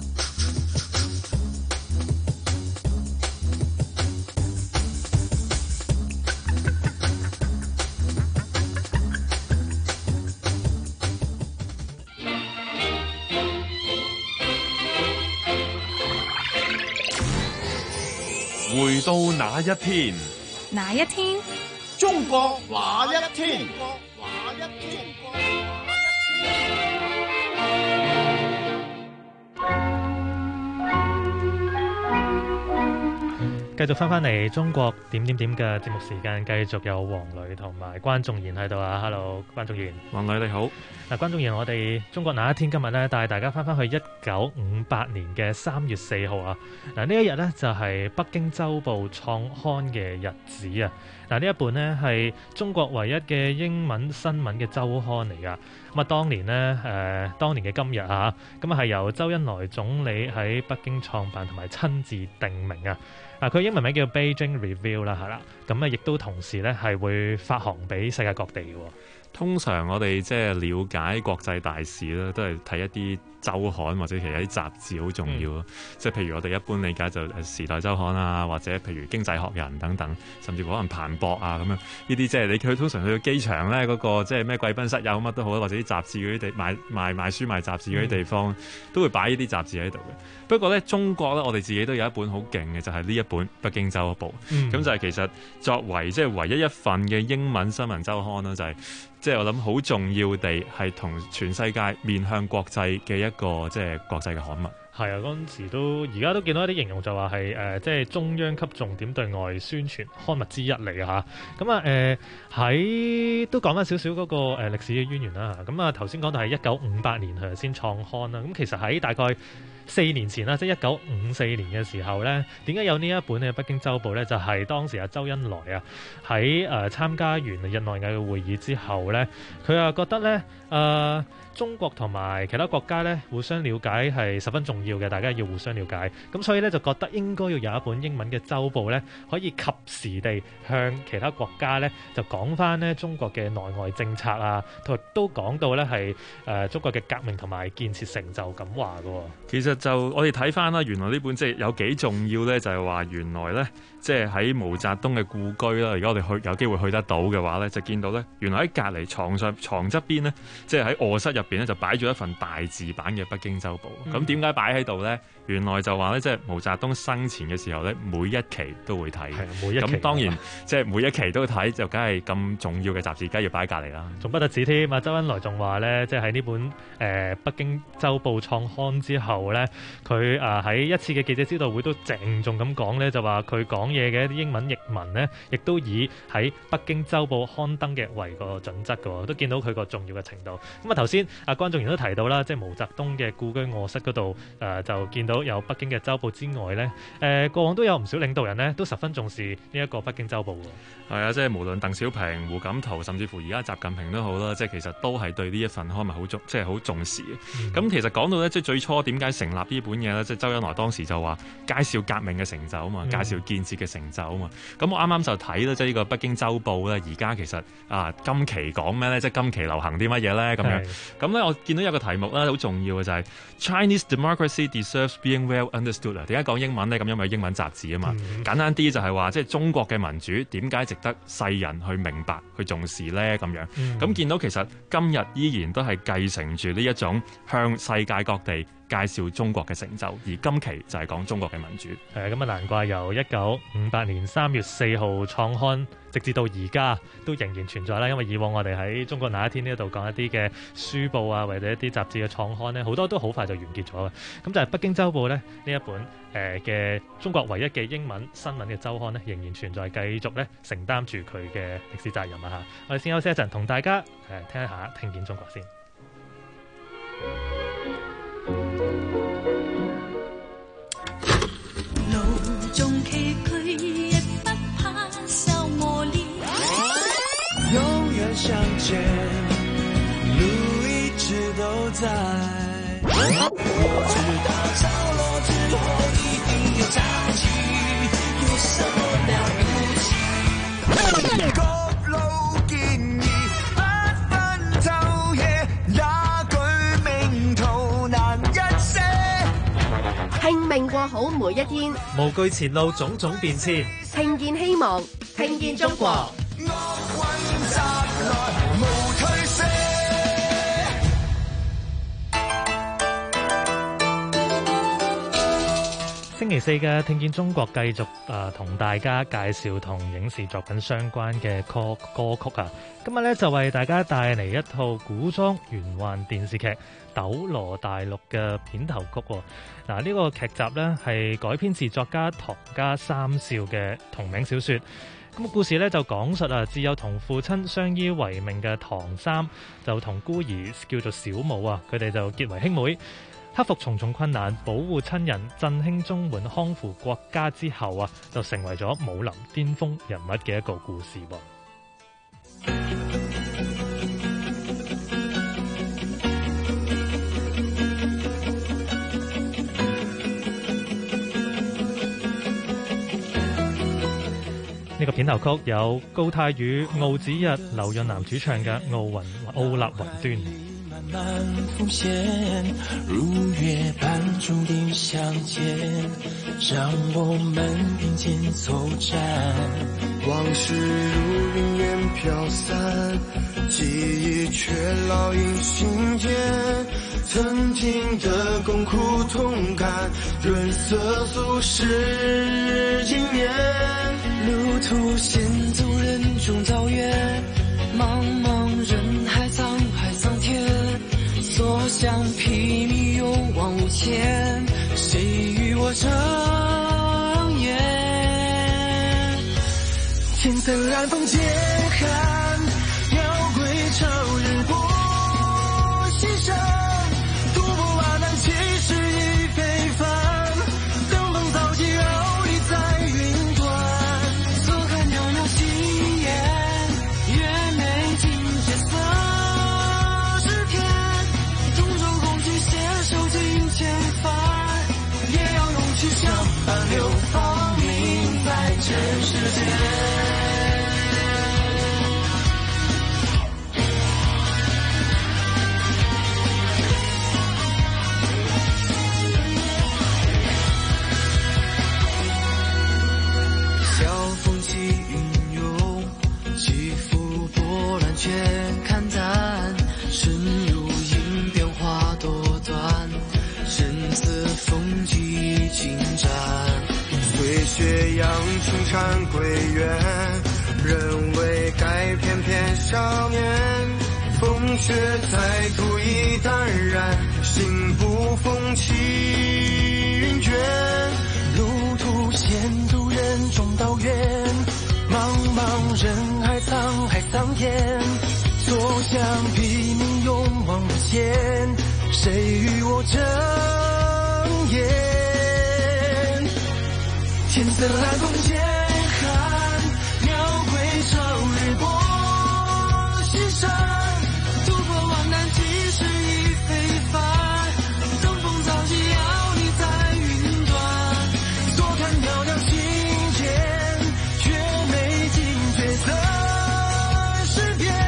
回到那一天， 哪一天？ 中國那一天？ 繼續翻嚟中國點點點嘅節目時間，繼續有黃磊同埋關仲賢喺度啊 ！Hello， 關仲賢， 黃磊你好。 嗱，關仲賢，我哋中國那一天今日咧帶大家翻去1958年嘅3月4號啊！嗱，呢一日咧就係北京週報創刊嘅日子啊！嗱，呢一本呢係中國唯一嘅英文新聞嘅週刊嚟噶。咁啊，當年嘅今日啊，咁啊係由周恩來總理喺北京創辦同埋親自定名啊。 佢英文名叫 Beijing Review 啦，係啦。咁啊，亦都同時咧係會發行俾世界各地嘅。 通常我哋即係了解國際大事咧，都係睇一啲週刊或者其他啲雜誌好重要咯。即係譬如我哋一般理解就《時代週刊》啊，或者譬如《經濟學人》等等，甚至乎可能彭博啊咁樣。呢啲即係你通常去到機場咧，嗰個即係咩貴賓室有乜都好，或者啲雜誌嗰啲地賣書賣雜誌嗰啲地方，都會擺呢啲雜誌喺度嘅。不過咧，中國咧，我哋自己都有一本好勁嘅，就係呢一本《北京週報》。咁就係其實作為即係唯一一份嘅英文新聞週刊啦，就係即係我諗好重要地係同全世界面向國際嘅一個即係國際嘅刊物。 係啊，嗰陣時而家都見到一啲形容就話係即係中央級重點對外宣傳刊物之一嚟嘅嚇。咁啊喺都講翻少少嗰個歷史嘅淵源啦。咁啊頭先講到係1958年佢先創刊啦。咁其實喺大概4年前啦，即係1954年嘅時候咧，點解有呢一本嘅《北京週報》咧？就係當時阿周恩來啊喺參加完日內瓦嘅會議之後咧，佢啊覺得咧中國同埋其他國家咧互相了解係十分重要嘅，大家要互相了解。咁所以咧就覺得應該要有一本英文嘅週報咧，可以及時地向其他國家咧就講翻咧中國嘅內外政策啊，同埋都講到咧係中國嘅革命同埋建設成就咁話嘅。 其實就我哋睇翻啦，原來呢本即係有幾重要咧，就係話原來咧即係喺毛澤東嘅故居啦。如果我哋有機會去得到嘅話咧，就見到咧原來喺隔離床側邊咧，即係喺臥室入邊咧就擺咗一份大字版嘅《北京週報》。咁點解擺喺度咧？原來就話咧，即係毛澤東生前嘅時候咧，每一期都會睇。 每一期咁當然即係每一期都睇，就梗係咁重要嘅雜誌，梗係要擺喺隔離啦。 仲不得止添啊！周恩來仲話咧，即係喺呢本《北京週報》創刊之後咧，佢喺一次嘅記者招待會都鄭重咁講咧，就話佢講嘢嘅一啲英文譯文咧，亦都以喺《北京週報》刊登嘅為個準則嘅，都見到佢個重要嘅程度。咁啊頭先關仲然都提到啦，即係毛澤東嘅故居臥室嗰度就見到有北京嘅週報之外咧，過往都有唔少領導人咧都十分重視呢一個《北京週報》喎。 係啊，即係無論鄧小平、胡錦濤，甚至乎而家習近平都好啦，即係其實都係對呢一份刊物好重視嘅。咁其實講到咧，即係最初點解成立呢本嘢咧？即係周恩來當時就話介紹革命嘅成就啊嘛，介紹建設嘅成就啊嘛。咁我啱啱就睇啦，即係呢個《北京週報》咧，而家其實今期講咩咧？即係今期流行啲乜嘢咧？咁樣咁咧，我見到有個題目咧，好重要嘅就係 Chinese democracy deserves being well understood 啊。點解講英文咧？咁因為英文雜誌啊嘛。簡單啲就係話，即係中國嘅民主點解值得世人去明白、去重視咧？咁樣咁見到其實今日依然都係繼承住呢一種向世界各地介紹中國嘅成就，而今期就係講中國嘅民主。 咁啊，難怪由1958年3月4號創刊，直至到而家都仍然存在啦。因為以往我哋喺中國那一天呢度講一啲嘅書報啊，或者一啲雜誌嘅創刊呢，好多都好快就完結咗嘅。咁就係《北京週報》呢一本嘅中國唯一嘅英文新聞嘅週刊呢，仍然存在，繼續呢承擔住佢嘅歷史責任啊！我哋先休息一陣，同大家聽一下聽見中國先。 路中崎嶇，也不怕受磨練。 永遠向前，路一直都在。我知道潮落之後一定有潮起，有什麼了不起？各路建議不分晝夜，那句名圖難一些。 拼命過好每一天， 無懼前路種種變遷， 聽見希望，聽見中國。 星期四嘅聽見中國繼續同大家介紹同影視作品相關嘅歌曲啊！今日咧就為大家帶嚟一套古裝玄幻電視劇《斗羅大陸》嘅片頭曲。嗱，呢個劇集呢係改編自作家唐家三少嘅同名小說。咁故事咧就講述自幼同父親相依為命嘅唐三就同孤兒叫做小舞啊，佢哋就結為兄妹。克服重重困難，保護親人，振興中原，康復國家之後就成為咗武林巔峰人物嘅一個故事。 呢個片頭曲有高泰宇、奧子日、劉潤南主唱嘅《奧立雲端》。 慢慢浮現，如約般注定相見，讓我們並肩作戰。 往事如雲煙飄散，記憶卻烙印心間。曾經的共苦同甘，潤色俗世經年。 路途險阻人中造月，茫茫人海滄海桑田。所向披靡勇往無前，誰與我爭言？ 天色寒風漸寒，鳥歸巢日薄西山，突破萬難其實已非凡，登峰造極傲立在雲端，坐看裊裊夕顏，月眉盡血色詩篇，同舟共濟攜手盡千帆，也要勇氣相伴流芳名在這世間。 看淡，深入影變化多端，身似風急進展。 歲雪揚春山歸園，人為改翩翩少年。風雪再度已淡然，心不風起雲捲。 路途險阻人中道遠，茫茫人海滄海桑田。所向披靡勇往無前，誰與我爭言？ 天色寒風漸寒，鳥歸巢日薄西山， 突破萬難其實已非凡，登峰造極傲立在雲端， 坐看裊裊夕顏，月眉盡血色詩篇，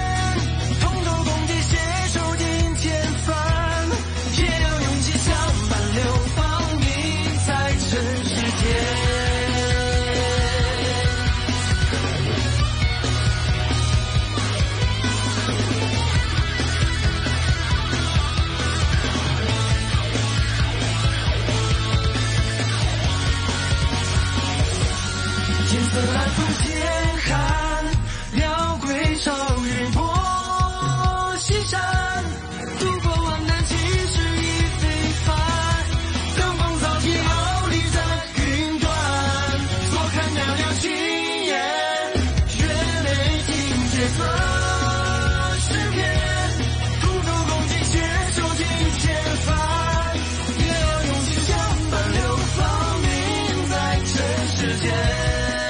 寒風漸寒，鳥歸巢日薄西山，突破萬難其實已非凡，登峰造極傲立在雲端，坐看裊裊夕顏，月眉盡血色詩篇，同舟共濟攜手盡千帆，也要勇氣相伴流芳名在這世間。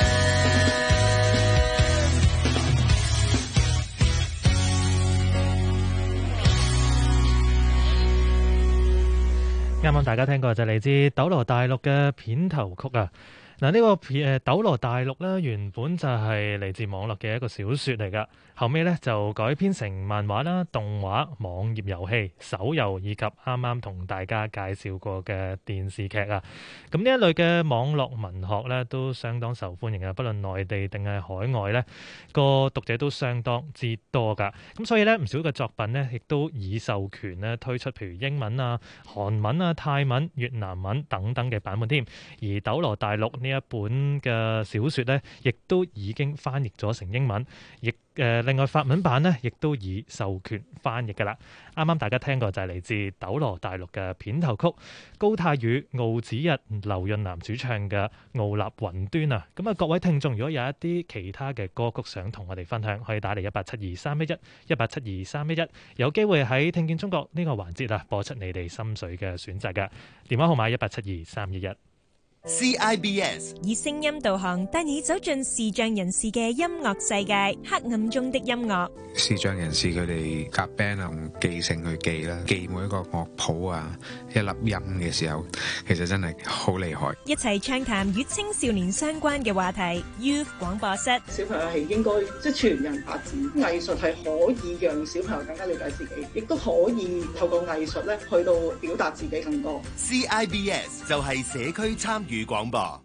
啱啱大家聽過就嚟自《斗羅大陸》嘅片頭曲啊！嗱，呢個《斗羅大陸》咧原本就係嚟自網絡嘅一個小說嚟噶，後尾咧就改編成漫畫啦、動畫、網頁遊戲、手遊以及啱啱同大家介紹過嘅電視劇啊！咁呢一類嘅網絡文學咧都相當受歡迎啊，不論內地定係海外咧，個讀者都相當之多噶。咁所以咧唔少嘅作品咧亦都以授權咧推出，譬如英文啊、韓文啊、泰文、越南文等等嘅版本添。而《斗羅大陸》呢一本嘅小說咧，亦都已經翻譯咗成英文，亦另外法文版咧，亦都已授權翻譯噶啦。啱啱大家聽過就係嚟自《斗羅大陸》嘅片頭曲，高泰宇、奧子日、劉潤南主唱嘅《奧立雲端》啊。咁啊，各位聽眾如果有一啲其他嘅歌曲想同我哋分享，可以打嚟187231187231，有機會喺聽見中國呢個環節啊播出你哋心水嘅選擇嘅電話號碼187231。 CIBS 以聲音導航帶你走進視障人士嘅音樂世界，黑暗中的音樂。 視障人士佢哋夾 band 用記性去記啦，記每一個樂譜啊，一粒音嘅時候，其實真係好厲害。 一齊暢談與青少年相關嘅話題 ，Youth 廣播室。 小朋友係應該全人發展，藝術係可以讓小朋友更加了解自己，亦都可以透過藝術咧去到表達自己更多。 CIBS 就係社區參與廣播。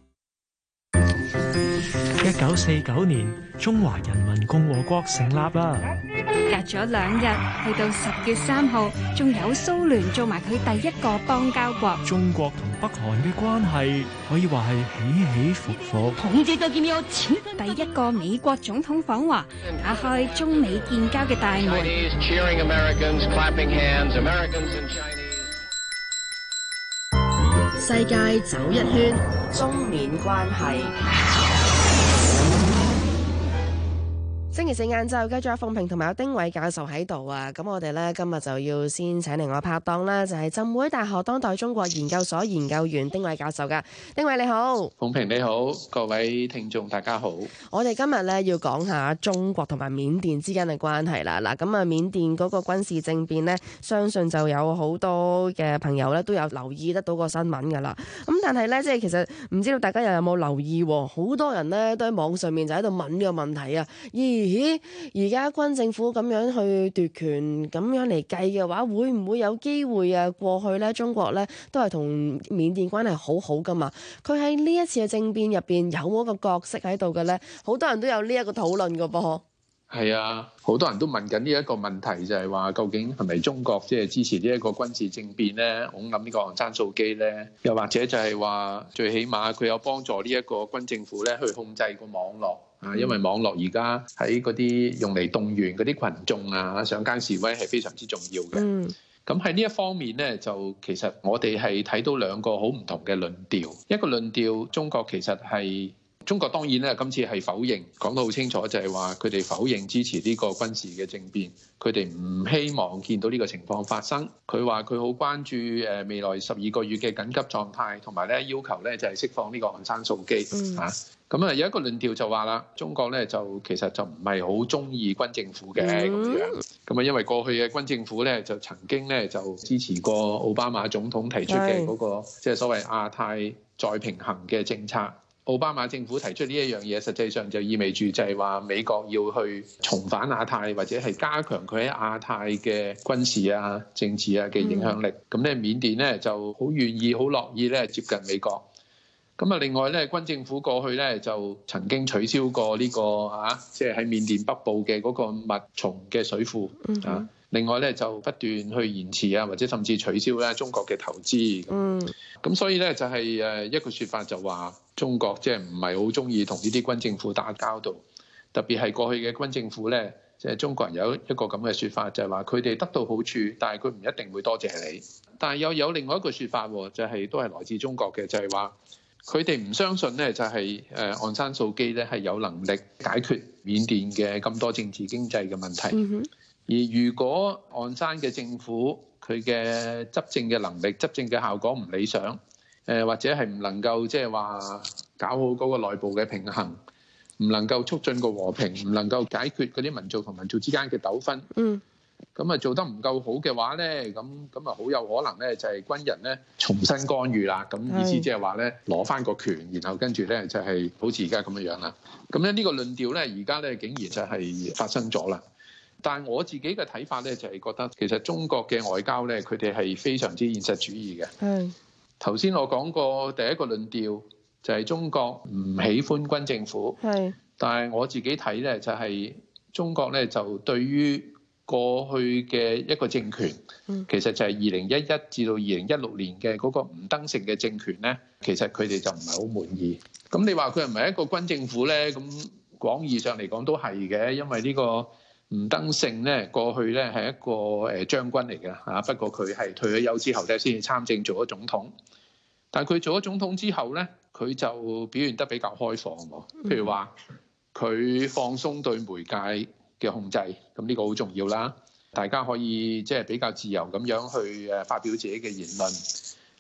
1949年，中華人民共和國成立啦。 隔咗2日，去到10月3號，仲有蘇聯做埋佢第一個邦交國。 中國同北韓嘅關係可以話係起起伏伏。 第一個美國總統訪華，打開中美建交嘅大門。 世界走一圈，中緬關係。星期四晏晝，繼續有鳳萍同埋有丁偉教授喺度啊！咁我哋咧今日就要先請嚟我拍檔啦，就係浸會大學當代中國研究所研究員丁偉教授噶。丁偉你好， 鳳萍你好，各位聽眾大家好。 我哋今日咧要講下中國同埋緬甸之間嘅關係啦。嗱，咁啊緬甸嗰個軍事政變呢，相信就有好多嘅朋友咧都有留意得到個新聞噶啦。咁但係咧，即係其實唔知道大家又有冇留意，好多人咧都喺網上面就喺度問呢個問題啊。咦，而家軍政府咁樣去奪權，咁樣嚟計嘅話，會唔會有機會啊？過去咧，中國咧都係同緬甸關係好好噶嘛？佢喺呢一次嘅政變入邊有冇一個角色喺度嘅咧？好多人都有呢一個討論噶噃。 係啊，好多人都問緊呢一個問題，就係話究竟係咪中國即係支持呢一個軍事政變咧？我諗呢個昂山素基咧，又或者就係話最起碼佢有幫助呢一個軍政府咧去控制個網絡。因為網絡而家喺嗰啲用嚟動員嗰啲群眾啊，上街示威係非常之重要嘅。咁喺呢一方面咧，就其實我哋係睇到兩個好唔同嘅論調。一個論調，中國當然咧，今次係否認，講得好清楚，就係話佢哋否認支持呢個軍事嘅政變，佢哋唔希望見到呢個情況發生。佢話佢好關注未來12個月嘅緊急狀態，同埋咧要求咧就係釋放呢個昂山素基咁啊，有一個論調就話啦，中國咧就其實就唔係好中意軍政府嘅咁樣。咁啊，因為過去嘅軍政府咧就曾經咧就支持過奧巴馬總統提出嘅嗰個即係所謂亞太再平衡嘅政策。奧巴馬政府提出呢一樣嘢，實際上就意味住就係話美國要去重返亞太，或者係加強佢喺亞太嘅軍事啊、政治啊嘅影響力。咁咧，緬甸咧就好願意、好樂意咧接近美國。咁啊，另外咧，軍政府過去咧就曾經取消過呢個即係喺緬甸北部嘅嗰個密松嘅水庫啊。另外咧就不斷去延遲啊，或者甚至取消咧中國嘅投資。咁所以咧就係一個説法就話中國即係唔係好中意同呢啲軍政府打交道，特別係過去嘅軍政府咧，即係中國人有一個咁嘅説法，就係話佢哋得到好處，但係佢唔一定會多謝你。但係又有另外一個説法，就係都係來自中國嘅，就係話佢哋唔相信咧，就係昂山素基咧係有能力解決緬甸嘅咁多政治經濟嘅問題。而如果昂山嘅政府佢嘅執政嘅能力、執政嘅效果唔理想，或者係唔能夠即係話搞好嗰個內部嘅平衡，唔能夠促進個和平，唔能夠解決嗰啲民族同民族之間嘅糾紛，咁啊做得唔夠好嘅話咧，咁啊好有可能咧就係軍人咧重新干預啦。咁意思即係話咧攞翻個權，然後跟住咧就係好似而家咁樣樣啦。咁咧呢個論調咧而家咧竟然就係發生咗啦。但係我自己嘅睇法咧，就係覺得其實中國嘅外交咧，佢哋係非常之現實主義嘅。頭先我講過第一個論調，就係中國唔喜歡軍政府。但係我自己睇咧，就係中國咧就對於過去嘅一個政權，其實就係2011至到2016年嘅嗰個吳登盛嘅政權咧，其實佢哋就唔係好滿意。咁你話佢係咪一個軍政府咧？咁廣義上嚟講都係嘅，因為呢個吳登盛咧過去咧係一個將軍嚟嘅嚇，不過佢係退咗休之後咧先至參政做咗總統。但係佢做咗總統之後咧，佢就表現得比較開放喎。譬如話佢放鬆對媒介嘅控制，咁呢個好重要啦。大家可以即係比較自由咁樣去發表自己嘅言論。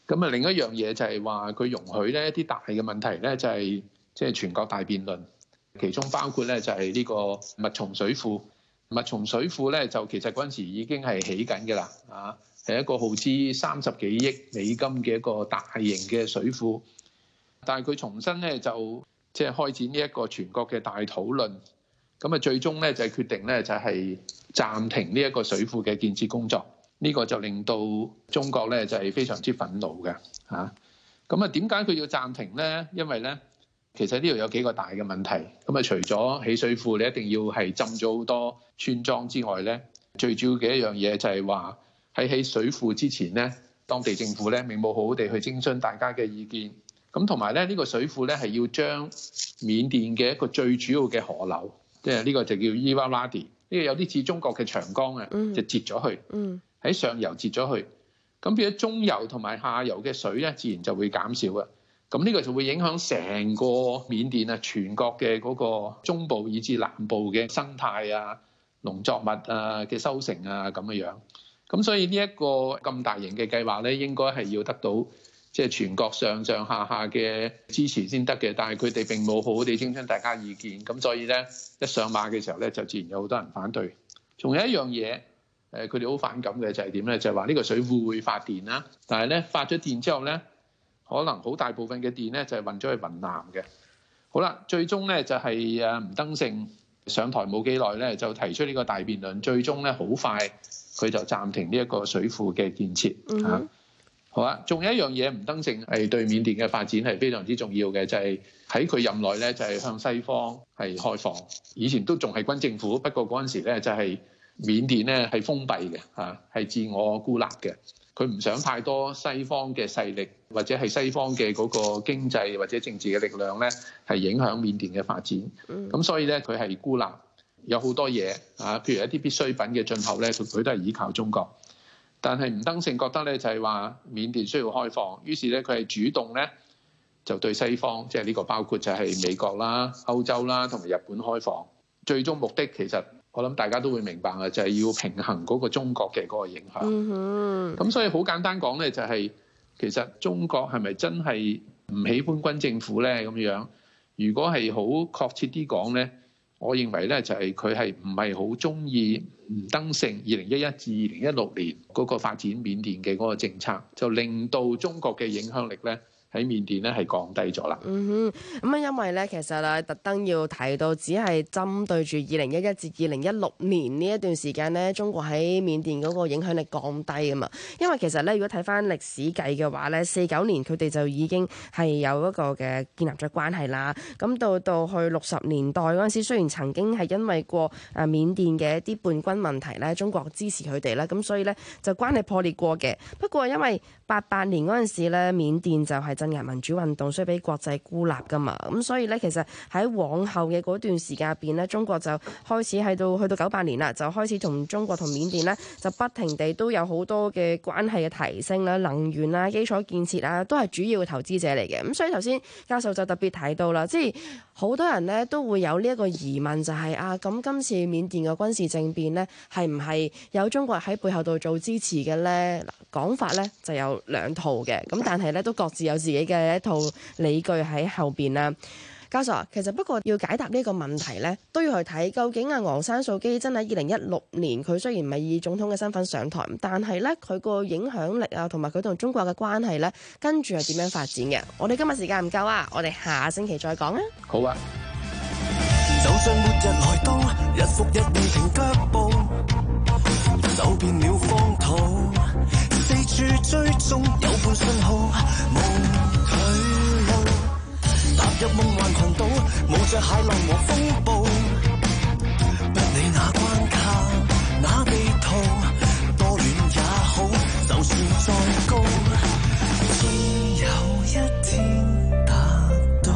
咁啊，另一樣嘢就係話佢容許呢一啲大嘅問題咧，就係即係全國大辯論，其中包括咧就係呢個密松水庫。密松水庫咧就其實嗰陣時已經係起緊嘅啦，係一個耗資30幾億美金嘅一個大型嘅水庫，但係佢重新咧就即係開展呢一個全國嘅大討論，咁啊最終咧就係決定咧就係暫停呢一個水庫嘅建設工作，呢個就令到中國咧就係非常之憤怒嘅嚇。咁啊點解佢要暫停咧？因為咧其實呢度有幾個大嘅問題，咁啊除咗起水庫你一定要係浸咗好多村莊之外咧，最主要嘅一樣嘢就係話喺起水庫之前咧，當地政府咧並冇好好地去徵詢大家嘅意見，咁同埋咧呢個水庫咧係要將緬甸嘅一個最主要嘅河流，即係呢個就叫伊瓦拉迪，呢個有啲似中國嘅長江啊，就截咗去，喺上游截咗去，咁變咗中游同埋下游嘅水咧，自然就會減少啊。咁呢個就會影響成個緬甸啊，全國嘅嗰個中部以至南部嘅生態啊、農作物啊嘅收成啊咁嘅樣。咁所以呢一個咁大型嘅計劃咧，應該係要得到即係全國上上下下嘅支持先得嘅。但係佢哋並冇好好地徵詢大家意見，咁所以咧一上馬嘅時候咧，就自然有好多人反對。仲有一樣嘢，佢哋好反感嘅就係點咧？就係話呢個水庫會發電啦，但係咧發咗電之後咧，可能好大部分嘅電咧就係運咗去雲南嘅。好啦，最終咧就係吳登盛上台冇幾耐咧，就提出呢個大辯論，最終咧好快佢就暫停呢一個水庫嘅建設嚇。好啊，仲有一樣嘢，吳登盛係對緬甸嘅發展係非常之重要嘅，就係喺佢任內咧就係向西方係開放。以前都仲係軍政府，不過嗰陣時咧就係緬甸咧係封閉嘅嚇，係自我孤立嘅。佢唔想太多西方嘅勢力或者係西方嘅嗰個經濟或者政治嘅力量咧，係影響緬甸嘅發展。咁所以咧，佢係孤立，有好多嘢譬如一啲必需品嘅進口咧，佢都係依靠中國。但係吳登盛覺得咧，就係話緬甸需要開放，於是咧佢係主動咧就對西方，即係呢個包括就係美國啦、歐洲啦同埋日本開放。最終目的其實我諗大家都會明白嘅，就係要平衡嗰個中國嘅嗰個影響。咁所以好簡單講咧，就係其實中國係咪真係唔喜歡軍政府咧？咁樣如果係好確切啲講咧，我認為咧就係佢係唔係好中意吳登盛2011至2016年嗰個發展緬甸嘅嗰個政策，就令到中國嘅影響力咧喺緬甸咧係降低咗啦。 咁因為咧其實啊特登要提到，只係針對住2011至2016年呢一段時間咧，中國喺緬甸嗰個影響力降低啊嘛。因為其實咧，如果睇翻歷史計嘅話咧，49年佢哋就已經係有一個嘅建立咗關係啦。咁到去60年代嗰陣時，雖然曾經係因為過緬甸嘅一啲叛軍問題咧，中國支持佢哋啦，咁所以咧就關係破裂過嘅。不過因為88年嗰陣時咧，緬甸就係鎮壓民主運動，所以俾國際孤立噶嘛。咁所以咧，其實喺往後嘅嗰段時間入邊咧，中國就開始去到98年啦，就開始同中國同緬甸咧就不停地都有好多嘅關係嘅提升啦，能源啊、基礎建設啊，都係主要嘅投資者嚟嘅。咁所以頭先教授就特別提到啦，即係好多人咧都會有呢一個疑問，就係咁今次緬甸嘅軍事政變咧，係唔係有中國喺背後度做支持嘅咧？講法咧就有兩套嘅，咁但係咧都各自有自己嘅一套理據喺後邊啦。教授啊，其實不過要解答呢個問題咧，都要去睇究竟昂山素基真喺2016年，佢雖然唔係以總統嘅身份上台，但係咧佢個影響力啊，同埋佢同中國嘅關係咧，跟住係點樣發展嘅？我哋今日時間唔夠啊，我哋下星期再講啊。 好啊。 就像末日來到，日復日未停腳步，走遍了荒土，四處追蹤有半信號，無退路，踏入夢幻群島，冒着駭浪和風暴，不理那關卡那地圖，多遠也好，就算再高，終有一天達到。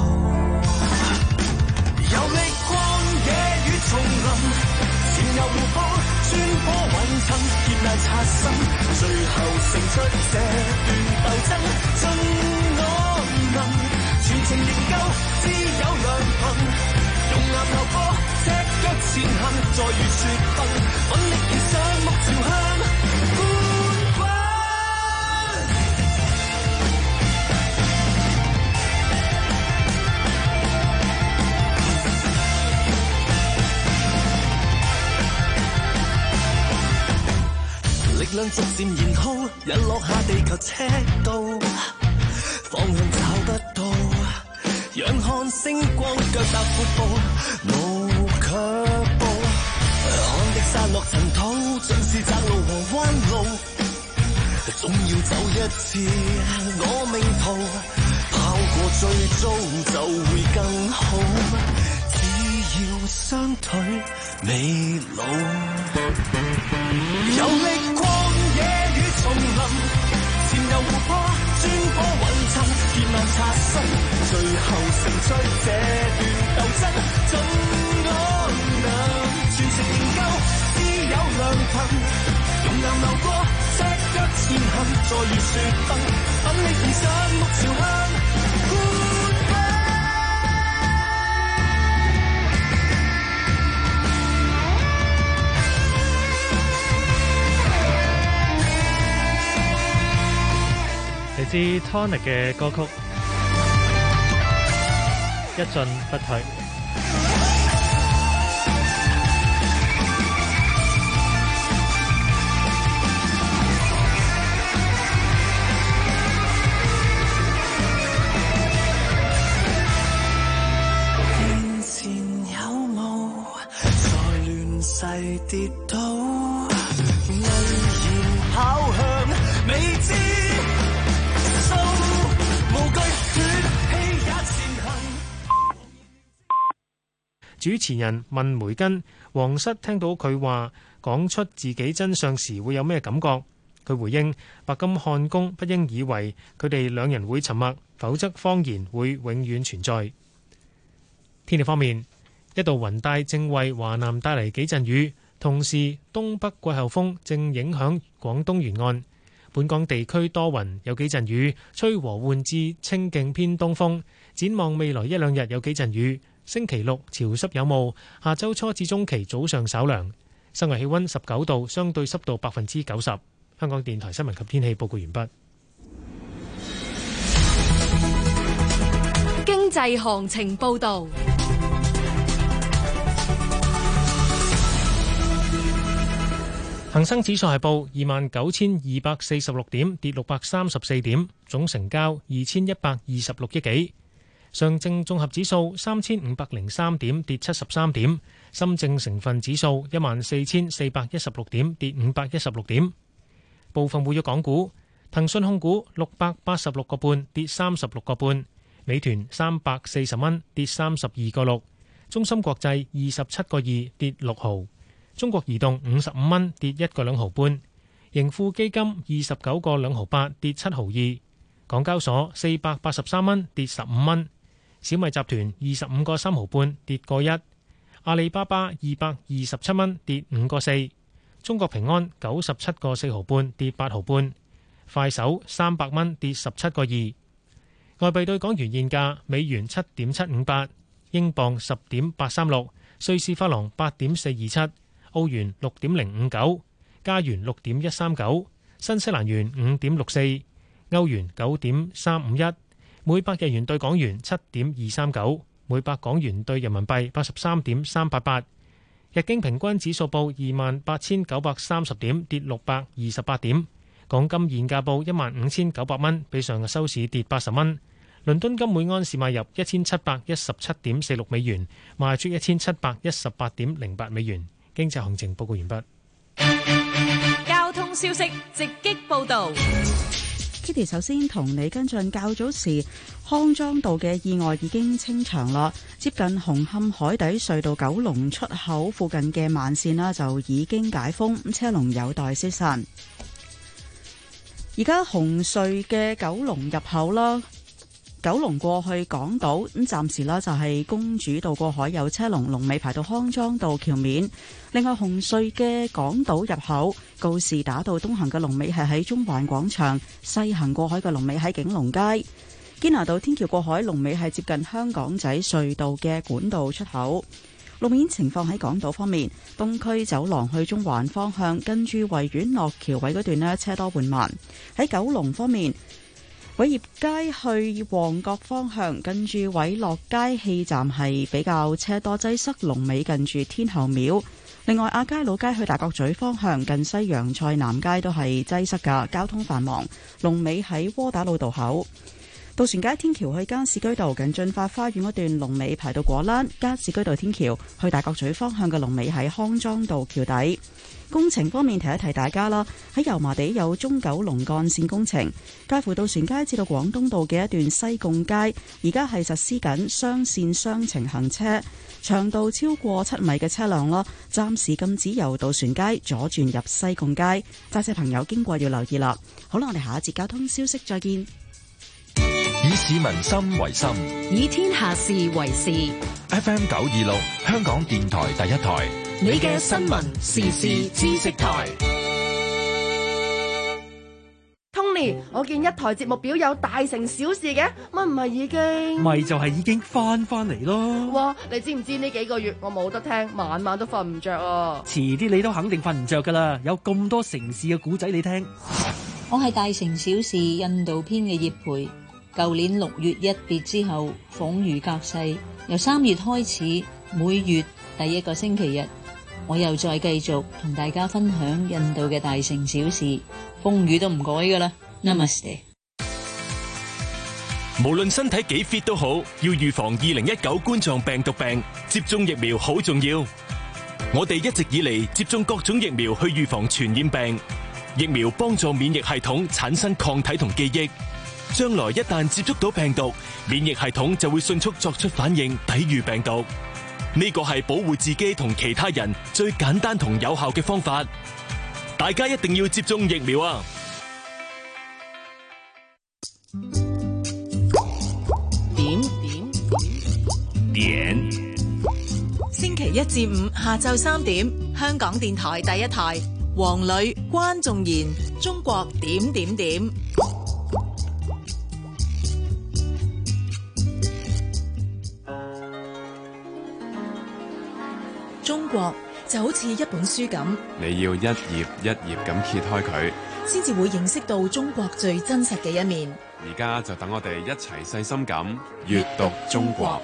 遊歷曠野與叢林，前遊湖泊，穿破雲層，劫難擦身，最後勝出這段鬥爭。盡我能，全程營救，只有良憑，用岩頭過，赤腳前行，再遇雪崩，奮力燃上目朝向冠軍。 逐漸燃耗，日落下地球赤道，方向找不到，仰看星光，腳踏闊步，無卻步，看的散落塵土，盡是窄路和彎路，總要走一次我命途，跑過最終就會更好，只要雙腿未老，遊歷曠野與叢林，潛遊湖泊，穿過雲層，艱難擦身，最後成就這段鬥爭，盡可能全城營救，只有良朋，用岩流過，赤腳前行，再遇雪崩，奮力燃上木朝向嚟自 Tonic 嘅歌曲一進不退。 面前有霧，在亂世跌倒，毅然跑向未知。 主持人問梅根，皇室聽到佢話講出自己真相時會有咩感覺？佢回應：白金漢宮不應以為佢哋兩人會沉默，否則謊言會永遠存在。天氣方面，一道雲帶正為華南帶嚟幾陣雨，同時東北季候風正影響廣東沿岸。本港地區多雲，有幾陣雨，吹和緩至清勁偏東風。展望未來一兩日有幾陣雨。星期六潮濕有霧，下周初至中期早上稍涼。室外氣溫19度，相對濕度90%。香港電台新聞及天氣報告完畢。 經濟行情報導。 恒生指數係報29,246點，跌634點，總成交2126億幾。上證綜合指數3503點，跌73點；深證成分指數14,416點，跌516點。部分活躍港股：騰訊控股686個半，跌36個半；美團340蚊，跌32個6；中芯國際27個2，跌6毫；中國移動55蚊，跌1個2毫半；盈富基金29個2毫8，跌7毫2；港交所483蚊，跌15蚊。小米集團25個3毫半，跌個1；阿里巴巴227蚊，跌5個4；中國平安97個4毫半，跌8毫半；快手300蚊，跌17個2。外幣對港元現價：美元7.758，英鎊10.836，瑞士法郎8.427，澳元6.059，加元6.139，新西蘭元5.64，歐元9.351。每百日元對港元7.239，每百港元對人民幣83.388。日經平均指數報28,930點，跌628點。港金現價報15,900蚊，比上日收市跌80蚊。倫敦金每安士買入1717.46美元，賣出1718.08美元。經濟行情報告完畢。 交通消息直擊報導。 Kitty 首先同你跟進較早時康莊道嘅意外已經清場啦，接近紅磡海底隧道九龍出口附近嘅慢線啦就已經解封，車龍有待消散。而家紅隧嘅九龍入口啦，九龍過去港島咁暫時啦就係公主道過海有車龍，龍尾排到康莊道橋面。另外紅隧嘅港島入口告士打道東行嘅龍尾係喺中環廣場，西行過海嘅龍尾喺景隆街。堅拿道天橋過海龍尾係接近香港仔隧道嘅管道出口。路面情況喺港島方面，東區走廊去中環方向跟住維園落橋位嗰段呢車多緩慢。喺九龍方面，偉業街去旺角方向，近住偉樂街氣站係比較車多擠塞，龍尾近住天后廟。 另外，亞皆老街去大角咀方向近西洋菜南街都係擠塞㗎，交通繁忙。龍尾喺窩打老道口。渡船街天橋去加士居道近進發花園嗰段龍尾排到果欄。加士居道天橋去大角咀方向嘅龍尾喺康莊道橋底。工程方面提一提大家啦，喺油麻地有中九龍幹線工程，介乎渡船街至到廣東道嘅一段西貢街，而家係實施緊雙線雙程行車，長度超過7米嘅車輛啦，暫時禁止由渡船街左轉入西貢街。揸車朋友經過要留意啦。好啦，我哋下一節交通消息再見。 以市民心為心， 以天下事為事。 FM 926，香港電台第一台， 你嘅新聞時事知識台。 Tony， 我見一台節目表有大成小事嘅，乜唔係已經？ 咪就係已經翻嚟咯。 哇！你知唔知呢幾個月我冇得聽，晚晚都瞓唔着啊！ 遲啲你都肯定瞓唔着噶啦，有咁多城市嘅古仔你聽。 我係大城小事印度篇嘅葉培。舊年6月一別之後，恍如隔世。由3月開始，每月第一個星期日，我又再繼續同大家分享印度嘅大城小事，風雨都唔改噶啦。Namaste。 無論身體幾 fit 都好，要預防2019冠狀病毒病，接種疫苗好重要。我哋一直以嚟接種各種疫苗去預防傳染病，疫苗幫助免疫系統產生抗體同記憶。將來一旦接觸到病毒，免疫系統就會迅速作出反應，抵禦病毒。呢個係保護自己同其他人最簡單同有效嘅方法。大家一定要接種疫苗啊！ 點星期1至5下晝3點，香港電台第一台，黃磊、關仲賢，中國點點點。中國就好似一本書咁， 你要一頁一頁咁揭開佢， 先至會認識到中國最真實嘅一面。 而家就等我哋一齊細心咁閱讀中國。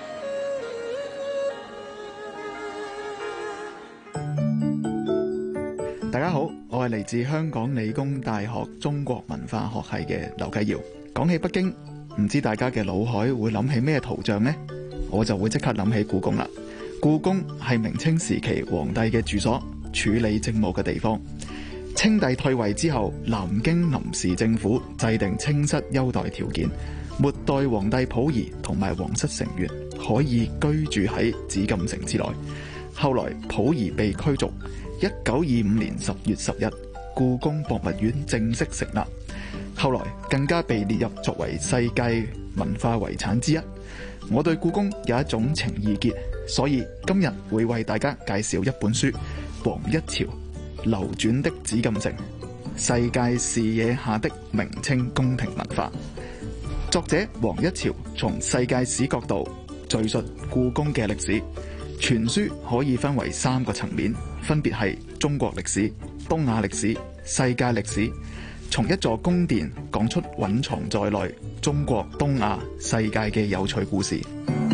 大家好，我係嚟自香港理工大學中國文化學系嘅劉繼堯。講起北京，唔知大家嘅腦海會諗起咩圖像呢？我就會即刻諗起故宮啦。故宮係明清時期皇帝嘅住所，處理政務嘅地方。清帝退位之後，南京臨時政府制定清室優待條件，末代皇帝溥儀同埋皇室成員可以居住喺紫禁城之內。後來溥儀被驅逐，1925年10月11日，故宮博物院正式成立，後來更加被列入作為世界文化遺產之一。我對故宮有一種情意結，所以今日會為大家介紹一本書《黃一朝流轉的紫禁城：世界視野下的明清宮廷文化》。作者黃一朝從世界史角度敘述故宮嘅歷史。全書可以分為3個層面，分別係中國歷史、東亞歷史、世界歷史。從一座宮殿講出蘊藏在內中國、東亞、世界嘅有趣故事。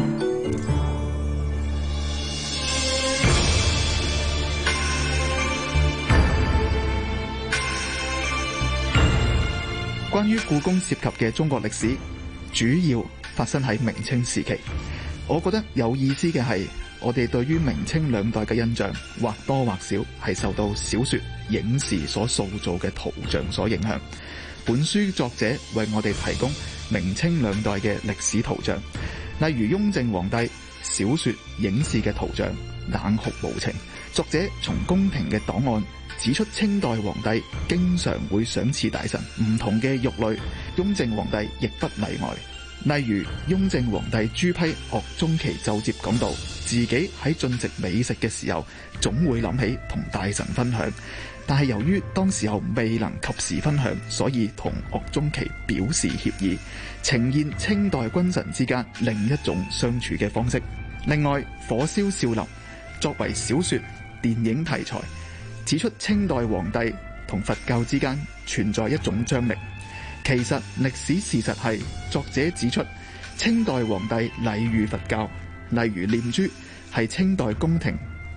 關於故宮涉及嘅中國歷史，主要發生喺明清時期。我覺得有意思嘅係，我哋對於明清兩代嘅印象或多或少係受到小說、影視所塑造嘅圖像所影響。本書作者為我哋提供明清兩代嘅歷史圖像，例如雍正皇帝小說、影視嘅圖像冷酷無情。作者從宮廷嘅檔案指出，清代皇帝經常會賞賜大臣唔同嘅肉類，雍正皇帝亦不例外。例如雍正皇帝朱批岳鐘琪奏摺講到，自己喺進食美食嘅時候總會諗起同大臣分享，但係由於當時候未能及時分享，所以同岳鐘琪表示歉意，呈現清代君臣之間另一種相處嘅方式。另外，火燒少林作為小說、電影題材，指出清代皇帝同佛教之間存在一種張力。其實歷史事實係，作者指出清代皇帝禮遇佛教，例如念珠係清代宮廷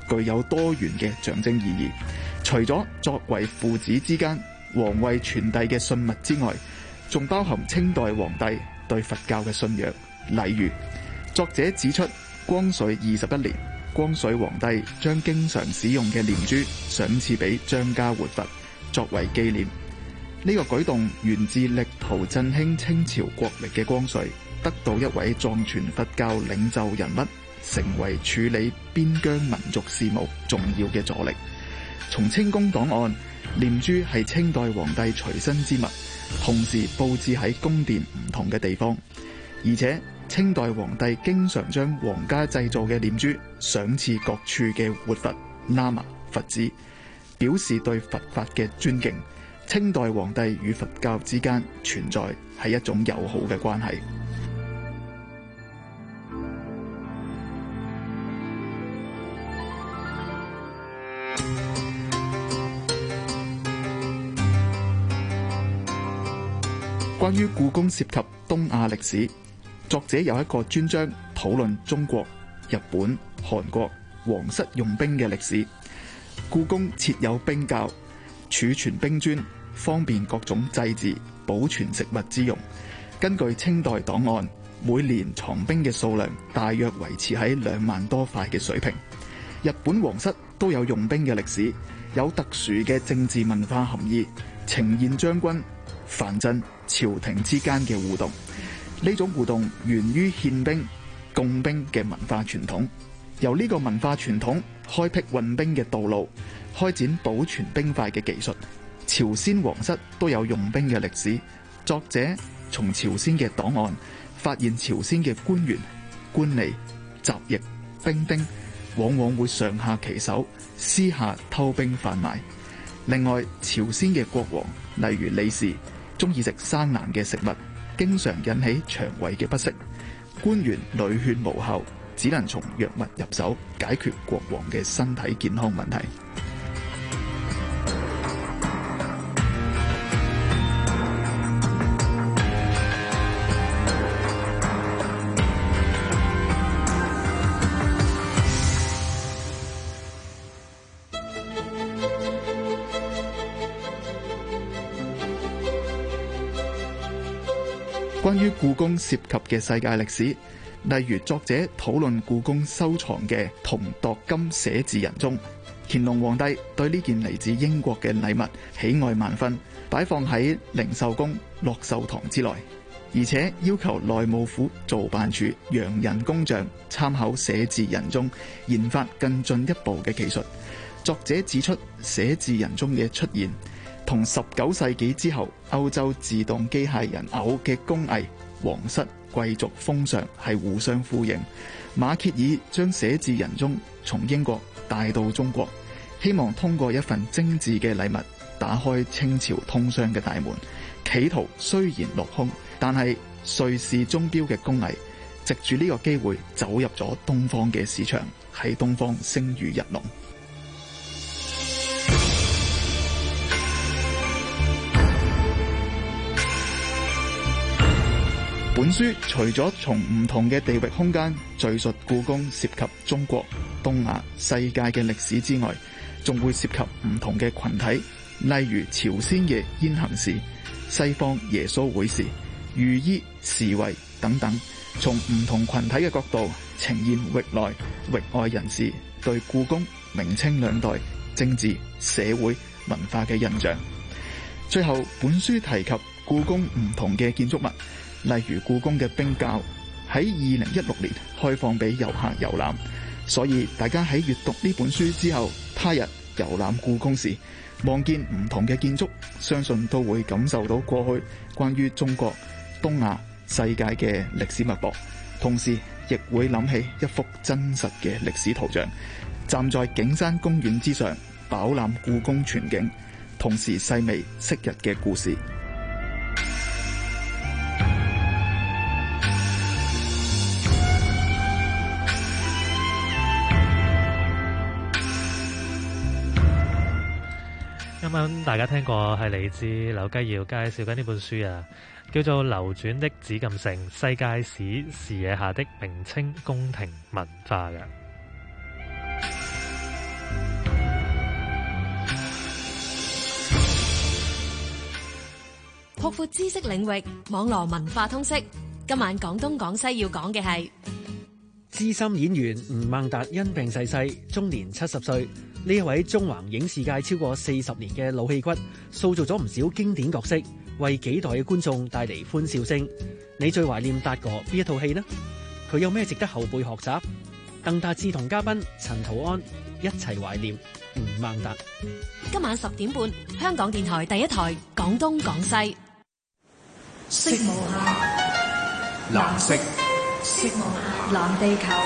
具有多元嘅象徵意義。除咗作為父子之間皇位傳遞嘅信物之外，仲包含清代皇帝對佛教嘅信仰禮遇。作者指出，光緒21年，光緒皇帝將經常使用嘅念珠賞賜俾張家活佛作為紀念。呢個舉動源自力圖振興清朝國力嘅光緒，得到一位藏傳佛教領袖人物，成為處理邊疆民族事務重要嘅助力。從清宮檔案，念珠係清代皇帝隨身之物，同時佈置喺宮殿唔同嘅地方。而且清代皇帝經常將皇家製造嘅念珠賞賜各處嘅活佛、喇嘛、佛子，表示對佛法嘅尊敬。清代皇帝與佛教之間存在係一種友好嘅關係。關於故宮涉及東亞歷史，作者有一個專章討論中國、日本、韓國皇室用兵嘅歷史。故宮設有兵窖，儲存兵磚，方便各種祭祀、保存食物之用。根據清代檔案，每年藏兵嘅數量大約維持喺2萬多塊嘅水平。日本皇室都有用兵嘅歷史，有特殊嘅政治文化含義，呈現將軍、藩鎮、朝廷之間嘅互動。呢種互動源於憲兵、供兵嘅文化傳統，由呢個文化傳統開闢運兵嘅道路，開展保存兵塊嘅技術。朝鮮皇室都有用兵嘅歷史，作者從朝鮮嘅檔案發現，朝鮮嘅官員、官吏、雜役、兵丁往往會上下其手，私下偷兵販賣。另外，朝鮮嘅國王，例如李氏，中意食生冷嘅食物，經常引起腸胃嘅不適。官員屢勸無效，只能從藥物入手解決國王嘅身體健康問題。關於故宮涉及嘅世界歷史，例如作者討論故宮收藏嘅銅鐸金寫字人中，乾隆皇帝對呢件嚟自英國嘅禮物喜愛萬分，擺放喺靈壽宮樂壽堂之內，而且要求內務府造辦處洋人工匠參考寫字人中，研發更進一步嘅技術。作者指出，寫字人中嘅出現同19世紀之後歐洲自動機械人偶嘅工藝、皇室貴族風尚係互相呼應。馬歇爾將寫字人中從英國帶到中國，希望通過一份精緻嘅禮物打開清朝通商嘅大門。企圖雖然落空，但係瑞士鐘錶嘅工藝藉住呢個機會走入咗東方嘅市場，喺東方聲譽日隆。本書除咗從唔同嘅地域空間敘述故宮涉及中國、東亞、世界嘅歷史之外，仲會涉及唔同嘅群體，例如朝鮮嘅燕行氏、西方耶穌會士、御醫、侍衛等等，從唔同群體嘅角度呈現域內域外人士對故宮、明清兩代政治、社會、文化嘅印象。最後，本書提及故宮唔同嘅建築物，例如故宮嘅冰窖喺2016年開放俾遊客遊覽，所以大家喺閱讀呢本書之後，他日遊覽故宮時，望見唔同嘅建築，相信都會感受到過去關於中國、東亞、世界嘅歷史脈搏，同時亦會諗起一幅真實嘅歷史圖像。站在景山公園之上，飽覽故宮全景，同時細味昔日嘅故事。 啱啱大家聽過係嚟自劉繼堯介紹緊呢本書啊，叫做《流轉的紫禁城：世界史視野下的明清宮廷文化》嘅。 擴闊知識領域，網羅文化通識。今晚廣東廣西要講嘅係資深演員吳孟達因病逝世，終年70歲。呢一位中環影視界超過40年嘅老戲骨，塑造咗唔少經典角色，為幾代嘅觀眾帶嚟歡笑聲。你最懷念達哥邊一套戲呢？佢有咩值得後輩學習？鄧達智同嘉賓陳圖安一齊懷念吳孟達。 今晚10點半，香港電台第一台廣東廣西。 色無限， 藍色， 色無限，藍地球。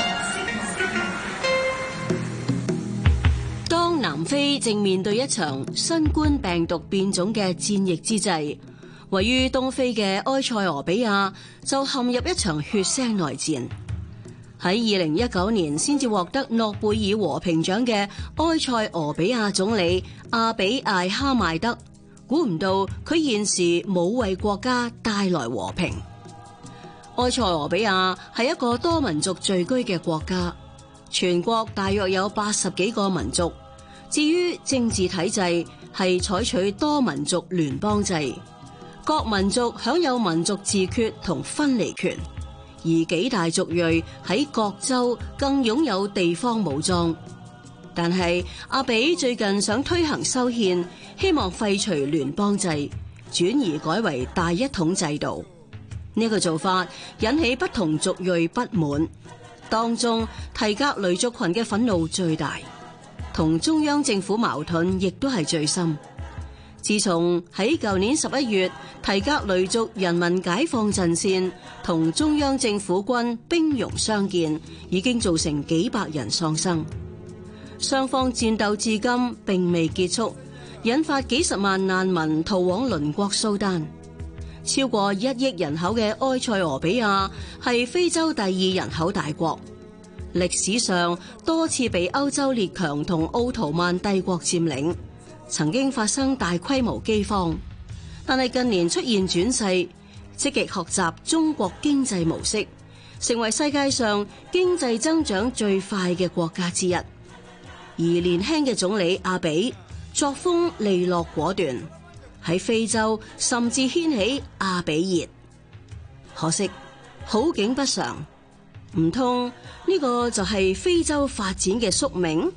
當南非正面對一場新冠病毒變種嘅戰役之際，位於東非嘅埃塞俄比亞就陷入一場血腥內戰。喺2019年先至獲得諾貝爾和平獎嘅埃塞俄比亞總理阿比艾哈邁德，估唔到佢現時冇為國家帶來和平。埃塞俄比亞係一個多民族聚居嘅國家，全國大約有80幾個民族。至於政治體制，係採取多民族聯邦制，各民族享有民族自決同分離權，而幾大族裔喺各州更擁有地方武裝。但係阿比最近想推行修憲，希望廢除聯邦制，轉而改為大一統制度。呢個做法引起不同族裔不滿，當中提格雷族群嘅憤怒最大，同中央政府矛盾亦都係最深。自從喺舊年11月，提格雷族人民解放陣線同中央政府軍兵戎相見，已經造成幾百人喪生。雙方戰鬥至今並未結束，引發幾十萬難民逃往鄰國蘇丹。超過1億人口嘅埃塞俄比亞係非洲第2人口大國，歷史上多次被歐洲列強同奧圖曼帝國佔領，曾經發生大規模饑荒，但係近年出現轉勢，積極學習中國經濟模式，成為世界上經濟增長最快嘅國家之一。而年輕嘅總理阿比作風利落果斷，喺非洲甚至掀起阿比熱。可惜好景不長，唔通呢個就係非洲發展嘅宿命？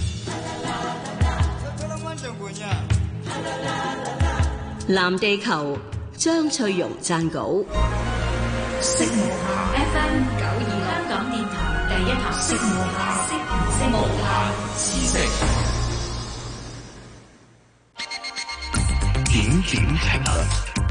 藍地球張翠容撰稿。 色無限 FM 92香港電台第一台。色無限，色無限知識。 點點評論。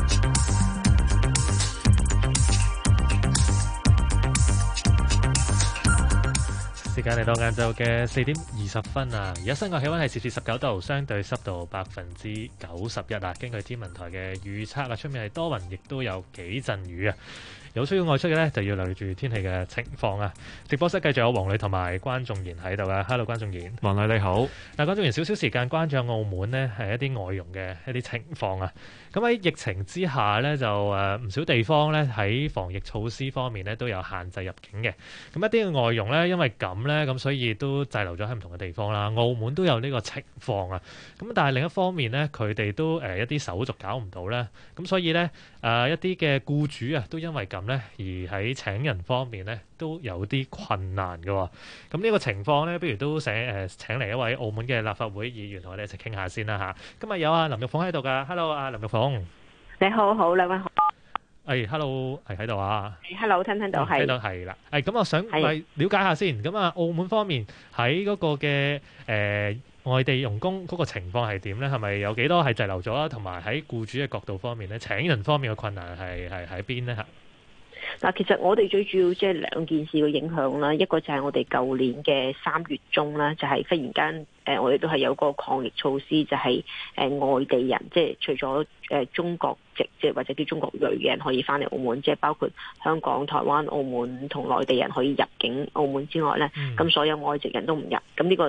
時間嚟到晏晝嘅4點20分啊！而家室外氣溫係攝氏19度，相對濕度91%啊！根據天文台嘅預測啊，出面係多雲，亦都有幾陣雨啊！有需要外出嘅呢，就要留意住天氣嘅情況啊！直播室繼續有黃女同埋關仲賢喺度啊 ！Hello， 關仲賢， 黃女你好。 嗱，關仲賢少少時間關注澳門呢，係一啲外傭嘅一啲情況啊！咁喺疫情之下呢，就唔少地方呢，喺防疫措施方面呢，都有限制入境嘅。咁一啲嘅外傭呢，因為咁呢，咁所以都滯留咗喺唔同嘅地方啦。澳門都有呢個情況啊！咁但係另一方面呢，佢哋都一啲手續搞唔到咧，咁所以呢，一啲嘅僱主啊，都因為咁呢，而喺請人方面呢，都有啲困難嘅。咁呢個情況呢，不如都請嚟一位澳門嘅立法會議員同我哋一齊傾下先啦嚇。今日有阿林玉鳳喺度㗎 ，Hello， 阿林玉鳳。 你好，兩位好。 hello， 係喺度啊。 hello， 聽到係。聽到係啦。咁我想了解下先。咁啊，澳門方面喺嗰個嘅外地傭工嗰個情況係點咧？係咪有幾多係滯留咗啦？同埋喺僱主嘅角度方面咧，請人方面嘅困難係喺邊咧嚇？ 嗱，其實我哋最主要即係兩件事嘅影響啦，一個就係我哋舊年嘅3月中啦，就係忽然間我哋都係有個抗疫措施，就係外地人，即係除咗中國籍即係或者叫中國裔嘅人可以翻嚟澳門，即係包括香港、台灣、澳門同內地人可以入境澳門之外咧，咁所有外籍人都唔入。咁呢個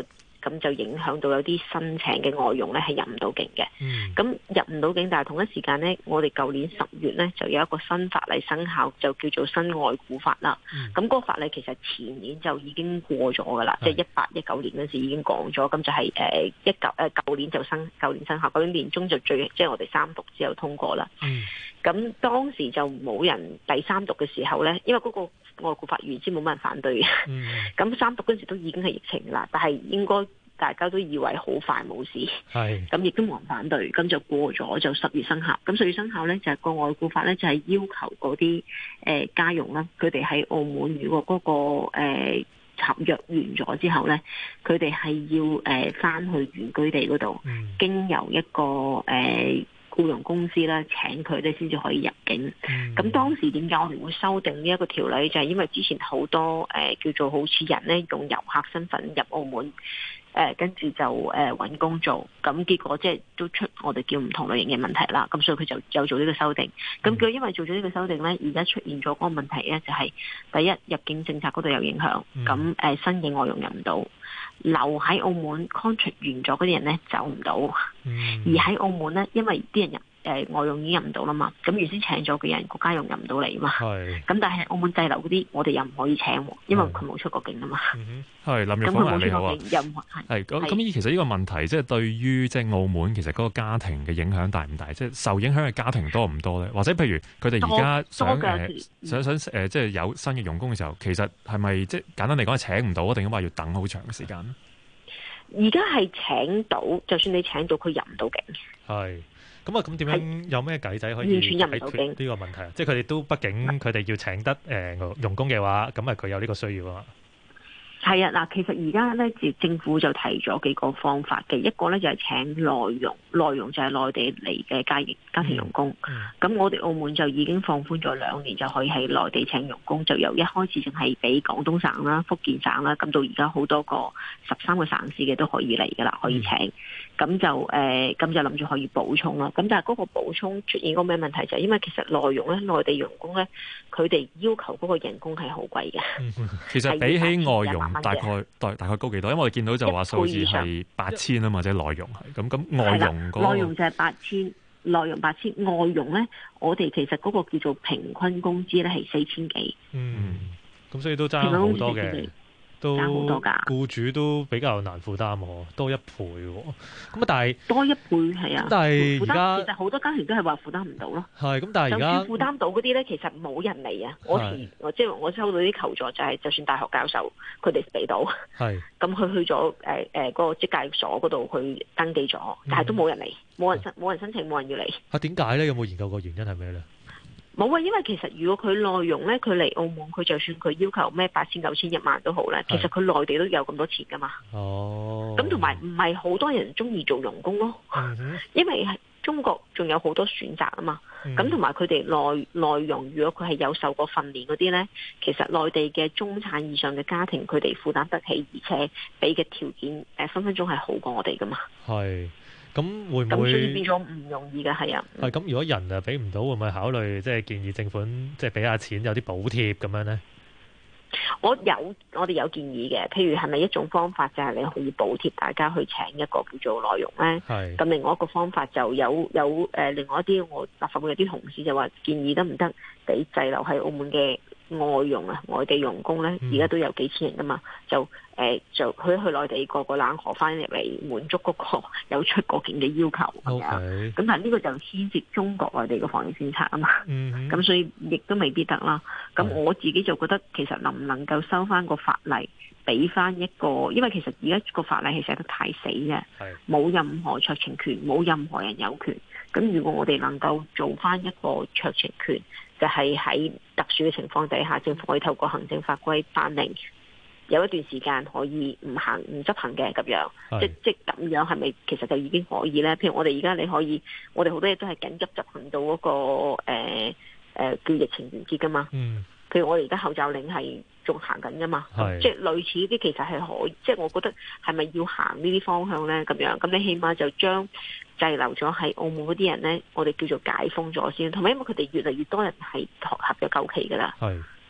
咁就影響到有啲新請嘅外傭咧係入唔到境嘅。咁入唔到境，但係同一時間咧，我哋舊年10月咧就有一個新法例生效，就叫做新外僱法啦。咁嗰個法例其實前年就已經過咗噶啦，即係18、19年嗰時已經講咗，咁就係舊年生效，舊年年中就即係我哋3讀之後通過啦。咁當時就冇人第3讀嘅時候咧，因為嗰個外僱法原先冇乜人反對嘅，咁3讀嗰陣時都已經係疫情啦，但係應該大家都以為好快冇事，咁亦都冇人反對，咁就過咗就10月生效。咁10月生效咧就係個外僱法咧就係要求嗰啲家傭啦，佢哋喺澳門如果嗰個合約完咗之後咧，佢哋係要翻去原居地嗰度，經由一個僱傭公司啦請佢哋先至可以入境。咁當時點解我哋會修訂呢一個條例？就係因為之前好多叫做好似人咧用遊客身份入澳門，跟住就揾工做，咁結果即係都出我哋叫唔同類型嘅問題啦。咁所以佢就有做呢個修訂。咁佢因為做咗呢個修訂咧，而家出現咗嗰個問題咧，就係第一入境政策嗰度有影響，咁新嘅外傭入唔到。留喺澳門 contract 完咗嗰啲人咧走唔到，而喺澳門咧，因為啲人外傭已經入唔到啦嘛，咁原先請咗嘅人個家傭入唔到嚟嘛，咁但係澳門滯留嗰啲，我哋又唔可以請，因為佢冇出過境啊嘛。 係林玉鳳你好啊，係咁其實呢個問題即係對於即係澳門其實嗰個家庭嘅影響大唔大？即係受影響嘅家庭多唔多咧？或者譬如佢哋而家想即係有新嘅傭工嘅時候，其實係咪即係簡單嚟講係請唔到，定係話要等好長嘅時間？ 而家係請到，就算你請到，佢入唔到境。 係。咁點樣有咩計仔可以解決呢個問題啊？即係佢哋都畢竟佢哋要請得傭工嘅話，咁佢有呢個需要啊。 係啊，嗱，其實而家咧，政府就提咗幾個方法嘅，一個咧就係請內傭，內傭就係內地嚟嘅家庭傭工。咁我哋澳門就已經放寬咗2年，就可以喺內地請傭工，就由一開始淨係俾廣東省啦、福建省啦，咁到而家好多個13個省市嘅都可以嚟噶啦，可以請。咁就諗住可以補充啦。咁但係嗰個補充出現個咩問題就係因為其實內傭咧，內地傭工咧，佢哋要求嗰個人工係好貴嘅。 其實比起外傭大概高幾多？因為我哋見到就話數字係8000啊嘛，即係內傭係咁外傭嗰個內傭就係8000，內傭8000，外傭咧，我哋其實嗰個叫做平均工資咧係4000幾。 咁所以都爭好多嘅。都僱主都比較難負擔喎，多1倍喎。咁但係多1倍係啊。但係而家其實好多家庭都係話負擔唔到咯。係咁，但係而家負擔到嗰啲咧，其實冇人嚟啊。我收到啲求助就係，就算大學教授佢哋俾到，咁佢去咗嗰個職介所嗰度去登記咗，但係都冇人嚟，冇人申請，冇人要嚟。點解咧？有冇研究過原因係咩咧？冇啊，因為其實如果佢內傭咧，佢嚟澳門，佢就算佢要求咩8000、9000、10000都好咧，其實佢內地都有咁多錢噶嘛。咁同埋唔係好多人中意做傭工咯，因為中國仲有好多選擇啊嘛。咁同埋佢哋內傭，如果佢係有受過訓練嗰啲咧，其實內地嘅中產以上嘅家庭，佢哋負擔得起，而且俾嘅條件分分鐘係好過我哋噶嘛。係。咁會唔會？咁所以變咗唔容易嘅，係啊。係咁，如果人啊俾唔到，會唔會考慮即係建議政府即係俾下錢，有啲補貼咁樣咧？我哋有建議嘅，譬如係咪一種方法就係你可以補貼大家去請一個叫做內傭咧？係。咁另外一個方法就有另外一啲我立法會有啲同事就話建議得唔得俾滯留喺澳門嘅外傭啊，外地傭工咧，而家都有幾千人噶嘛，就去內地過個冷河翻入嚟，滿足嗰個有出過境嘅要求咁樣。咁但係呢個就牽涉中國內地嘅防疫政策啊嘛。咁所以亦都未必得啦。咁我自己就覺得其實能唔能夠收翻個法例，俾翻一個，因為其實而家個法例係寫得太死嘅，冇任何酌情權，冇任何人有權。咁如果我哋能夠做翻一個酌情權，就係喺特殊嘅情況底下，政府可以透過行政法規頒令，有一段時間可以唔執行嘅咁樣，即咁樣係咪其實就已經可以咧？譬如我哋而家你可以，我哋好多嘢都係緊急執行到嗰個叫疫情完結噶嘛。譬如我哋而家口罩令係仲行緊噶嘛，即係類似呢啲其實係可以，即係我覺得係咪要行呢啲方向咧？咁樣咁你起碼就將滯留咗喺澳門嗰啲人咧，我哋叫做解封咗先，同埋因為佢哋越嚟越多人係合約夠期噶啦。係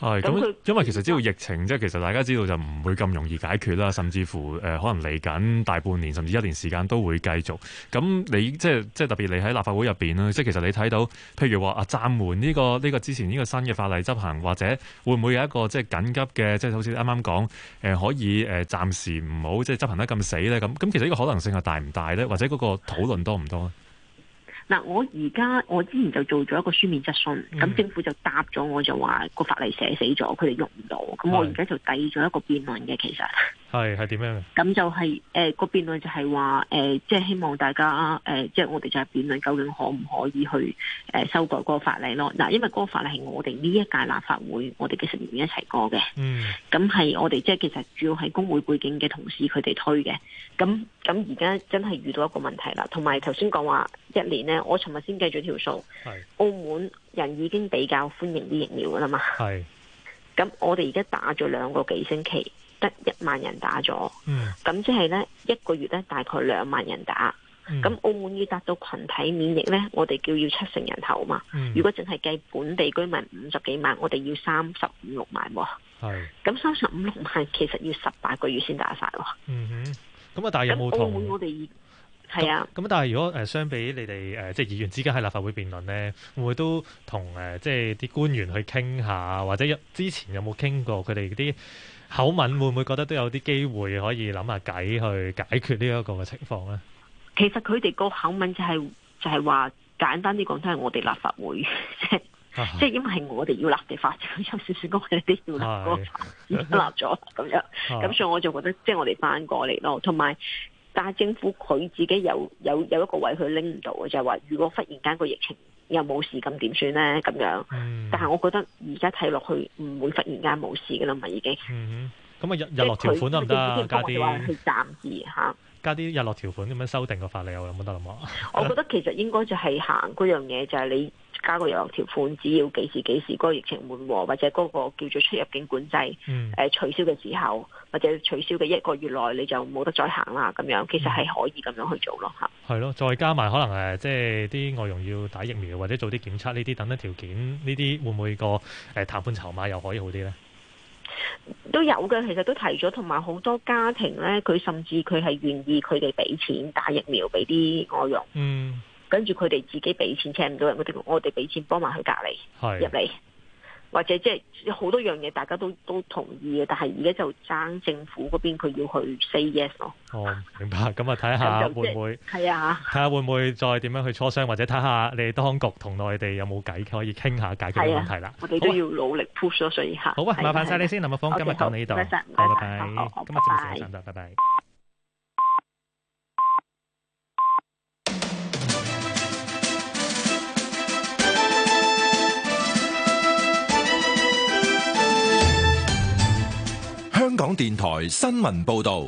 係咁，因為其實知道疫情，即係其實大家知道就唔會咁容易解決啦，甚至乎可能嚟緊大半年甚至1年時間都會繼續。咁你即係特別你喺立法會入邊啦，即係其實你睇到，譬如話暫緩呢個之前呢個新嘅法例執行，或者會唔會有一個即係緊急嘅，即係好似啱啱講可以暫時唔好即係執行得咁死咧？咁其實呢個可能性係大唔大咧？或者嗰個討論多唔多咧？ 嗱，我之前就做咗一個書面質詢，咁政府就答咗我，就話個法例寫死咗，佢哋用唔到。咁我而家就遞咗一個辯論嘅，其實係點樣嘅？ 咁就係個辯論就係話即係希望大家即係我哋就係辯論究竟可唔可以去修改嗰個法例咯。嗱，因為嗰個法例係我哋呢一屆立法會我哋嘅成員一齊過嘅，咁係我哋即係其實主要係工會背景嘅同事佢哋推嘅。咁而家真係遇到一個問題啦，同埋頭先講話1年呢，我尋日先計咗條數，澳門人已經比較歡迎啲疫苗噶啦嘛。咁我哋而家打咗2個幾星期，得1萬人打咗，咁即係呢1個月呢大概2萬人打。咁澳門要達到群體免疫呢，我哋叫要70人頭嘛。如果淨係計本地居民50幾萬，我哋要35、6萬喎。咁35、6萬其實要18個月先打晒喎。 咁但係有冇同？ 澳門我哋係啊。 咁但係如果相比你哋即係議員之間喺立法會辯論咧，會唔會都同即係啲官員去傾下，或者之前有冇傾過佢哋嗰啲口吻，會唔會覺得都有啲機會可以諗下計去解決呢一個嘅情況咧？ 其實佢哋個口吻就係話簡單啲講，都係我哋立法會即係因為係我哋要立嘅法，有少少講佢哋要立嗰個法先立咗咁樣，咁所以我就覺得即係我哋翻過嚟咯。同埋，但係政府佢自己有一個位佢拎唔到嘅，就係話如果忽然間個疫情又冇事，咁點算咧？咁樣，但係我覺得而家睇落去唔會忽然間冇事噶啦嘛，已經。 咁日落條款得唔得？加啲去暫時嚇。 加啲日落條款咁樣修訂個法例，有冇得諗啊？ 我覺得其實應該就係行嗰樣嘢，就係你加個日落條款，只要幾時嗰個疫情緩和，或者嗰個叫做出入境管制取消嘅時候，或者取消嘅1個月內你就冇得再行啦。咁樣其實係可以咁樣去做咯嚇。係咯，再加埋可能即係啲外傭要打疫苗或者做啲檢測呢啲等等條件，呢啲會唔會個談判籌碼又可以好啲咧？ 都有嘅，其實都提咗，同埋好多家庭咧，佢甚至佢係願意佢哋俾錢打疫苗俾啲外傭，跟住佢哋自己俾錢請唔到人，我哋俾錢幫埋佢隔離入嚟，或者即係好多樣嘢大家都同意嘅，但係而家就爭政府嗰邊佢要去 say yes 咯。 明白，咁啊睇下會唔會係啊？睇下會唔會再點樣去磋商，或者睇下你哋當局同內地有冇計可以傾下解決嘅問題啦。 我哋都要努力 push 咗，所以嚇。 好啊，麻煩晒你先，林蜜鳳，今日講呢度，拜拜。今日節目上拜拜。 香港電台新聞報道。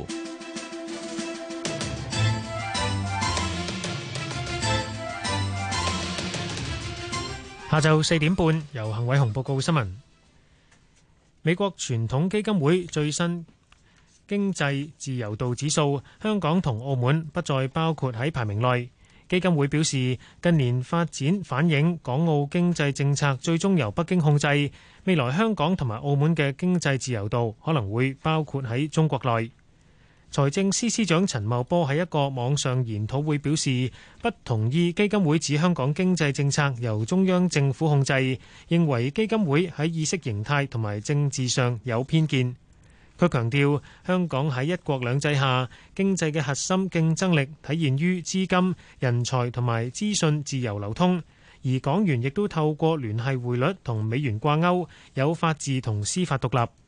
下晝4點半，由幸偉雄報告新聞。美國傳統基金會最新經濟自由度指數，香港同澳門不再包括喺排名內。基金會表示，近年發展反映港澳經濟政策最終由北京控制，未來香港同埋澳門嘅經濟自由度可能會包括喺中國內。財政司司長陳茂波喺一個網上研討會表示，不同意基金會指香港經濟政策由中央政府控制，認為基金會喺意識形態同埋政治上有偏見。佢強調，香港喺一國兩制下，經濟嘅核心競爭力體現於資金、人才同埋資訊自由流通，而港元亦都透過聯繫匯率同美元掛鈎，有法治同司法獨立。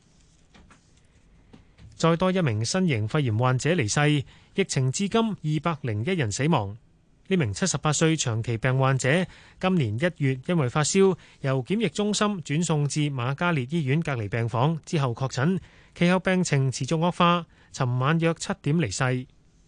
再多一名新型肺炎患者離世，疫情至今201人死亡。呢名78歲長期病患者，今年1月因為發燒，由檢疫中心轉送至瑪嘉烈醫院隔離病房，之後確診，其後病情持續惡化，尋晚約7點離世。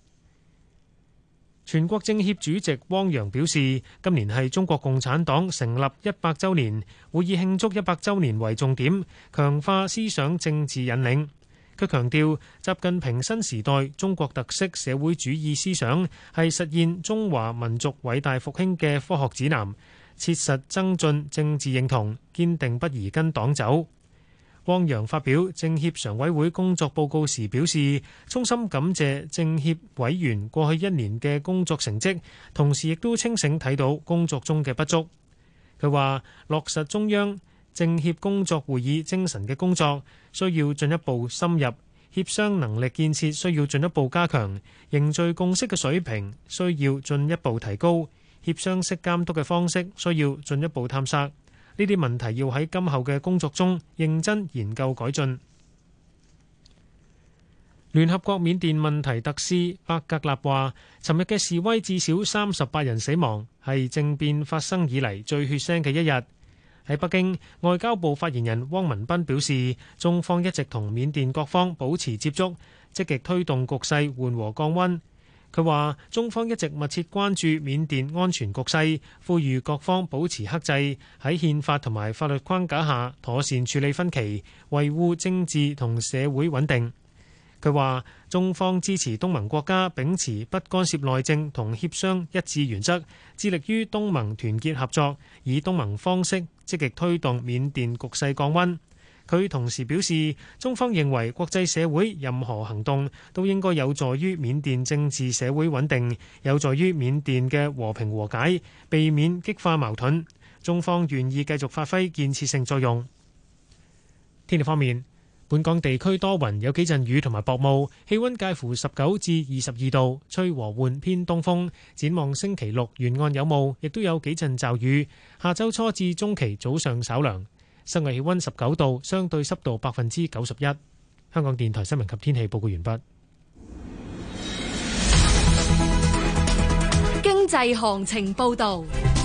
全國政協主席汪洋表示，今年係中國共產黨成立100週年，會以慶祝100週年為重點，強化思想政治引領。佢強調，習近平新時代中國特色社會主義思想係實現中華民族偉大復興嘅科學指南，切實增進政治認同，堅定不移跟黨走。 汪洋發表政協常委會工作報告時表示，衷心感謝政協委員過去1年嘅工作成績，同時亦都清醒睇到工作中嘅不足。佢話落實中央政協工作會議精神嘅工作需要進一步深入，協商能力建設需要進一步加強，凝聚共識嘅水平需要進一步提高，協商式監督嘅方式需要進一步探索。呢啲問題要喺今後嘅工作中認真研究改進。聯合國緬甸問題特使伯格納話，尋日嘅示威至少38人死亡，係政變發生以嚟最血腥嘅一日。喺北京，外交部發言人汪文斌表示，中方一直同緬甸各方保持接觸，積極推動局勢緩和降溫。佢話：中方一直密切關注緬甸安全局勢，呼籲各方保持克制，喺憲法同埋法律框架下妥善處理分歧，維護政治同社會穩定。佢話：中方支持東盟國家秉持不干涉內政同協商一致原則，致力於東盟團結合作，以東盟方式積極推動緬甸局勢降溫。佢同時表示，中方認為國際社會任何行動都應該有助於緬甸政治社會穩定，有助於緬甸嘅和平和解，避免激化矛盾。中方願意繼續發揮建設性作用。天氣方面，本港地區多雲，有幾陣雨同埋薄霧，氣溫介乎19至22度，吹和緩偏東風。展望星期六沿岸有霧，亦都有幾陣驟雨。下週初至中期早上稍涼。室外氣溫19度，相對濕度91%。香港電台新聞及天氣報告完畢。 經濟行情報導。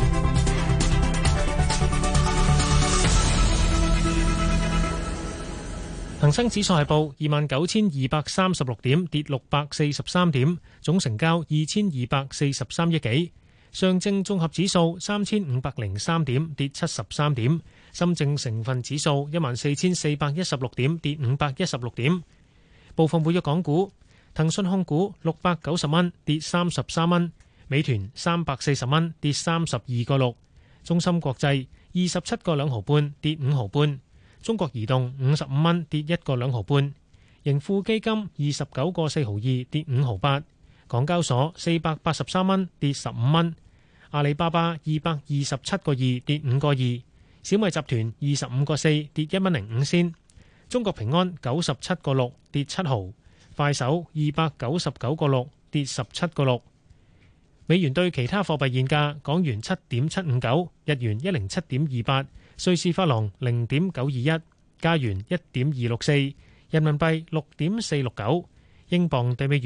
恒生指數係報29,236點，跌643點，總成交2243億幾。上證綜合指數3503點，跌73點。深證成分指數14,416點，跌516點。部分活躍港股，騰訊控股690蚊，跌33蚊；美團340蚊，跌32個6；中芯國際27個2毫半，跌5毫半；中國移動55蚊，跌1個2毫半；盈富基金29個4毫2，跌5毫8；港交所483蚊，跌15蚊；阿里巴巴227個2，跌5個2；小米集團25個4，跌1蚊05仙；中國平安97個6，跌7毫；快手299個6，跌17個6。美元對其他貨幣現價：港元7.759，日元107.28，瑞士法郎0.921，加元1.264，人民幣6.469，英鎊對美元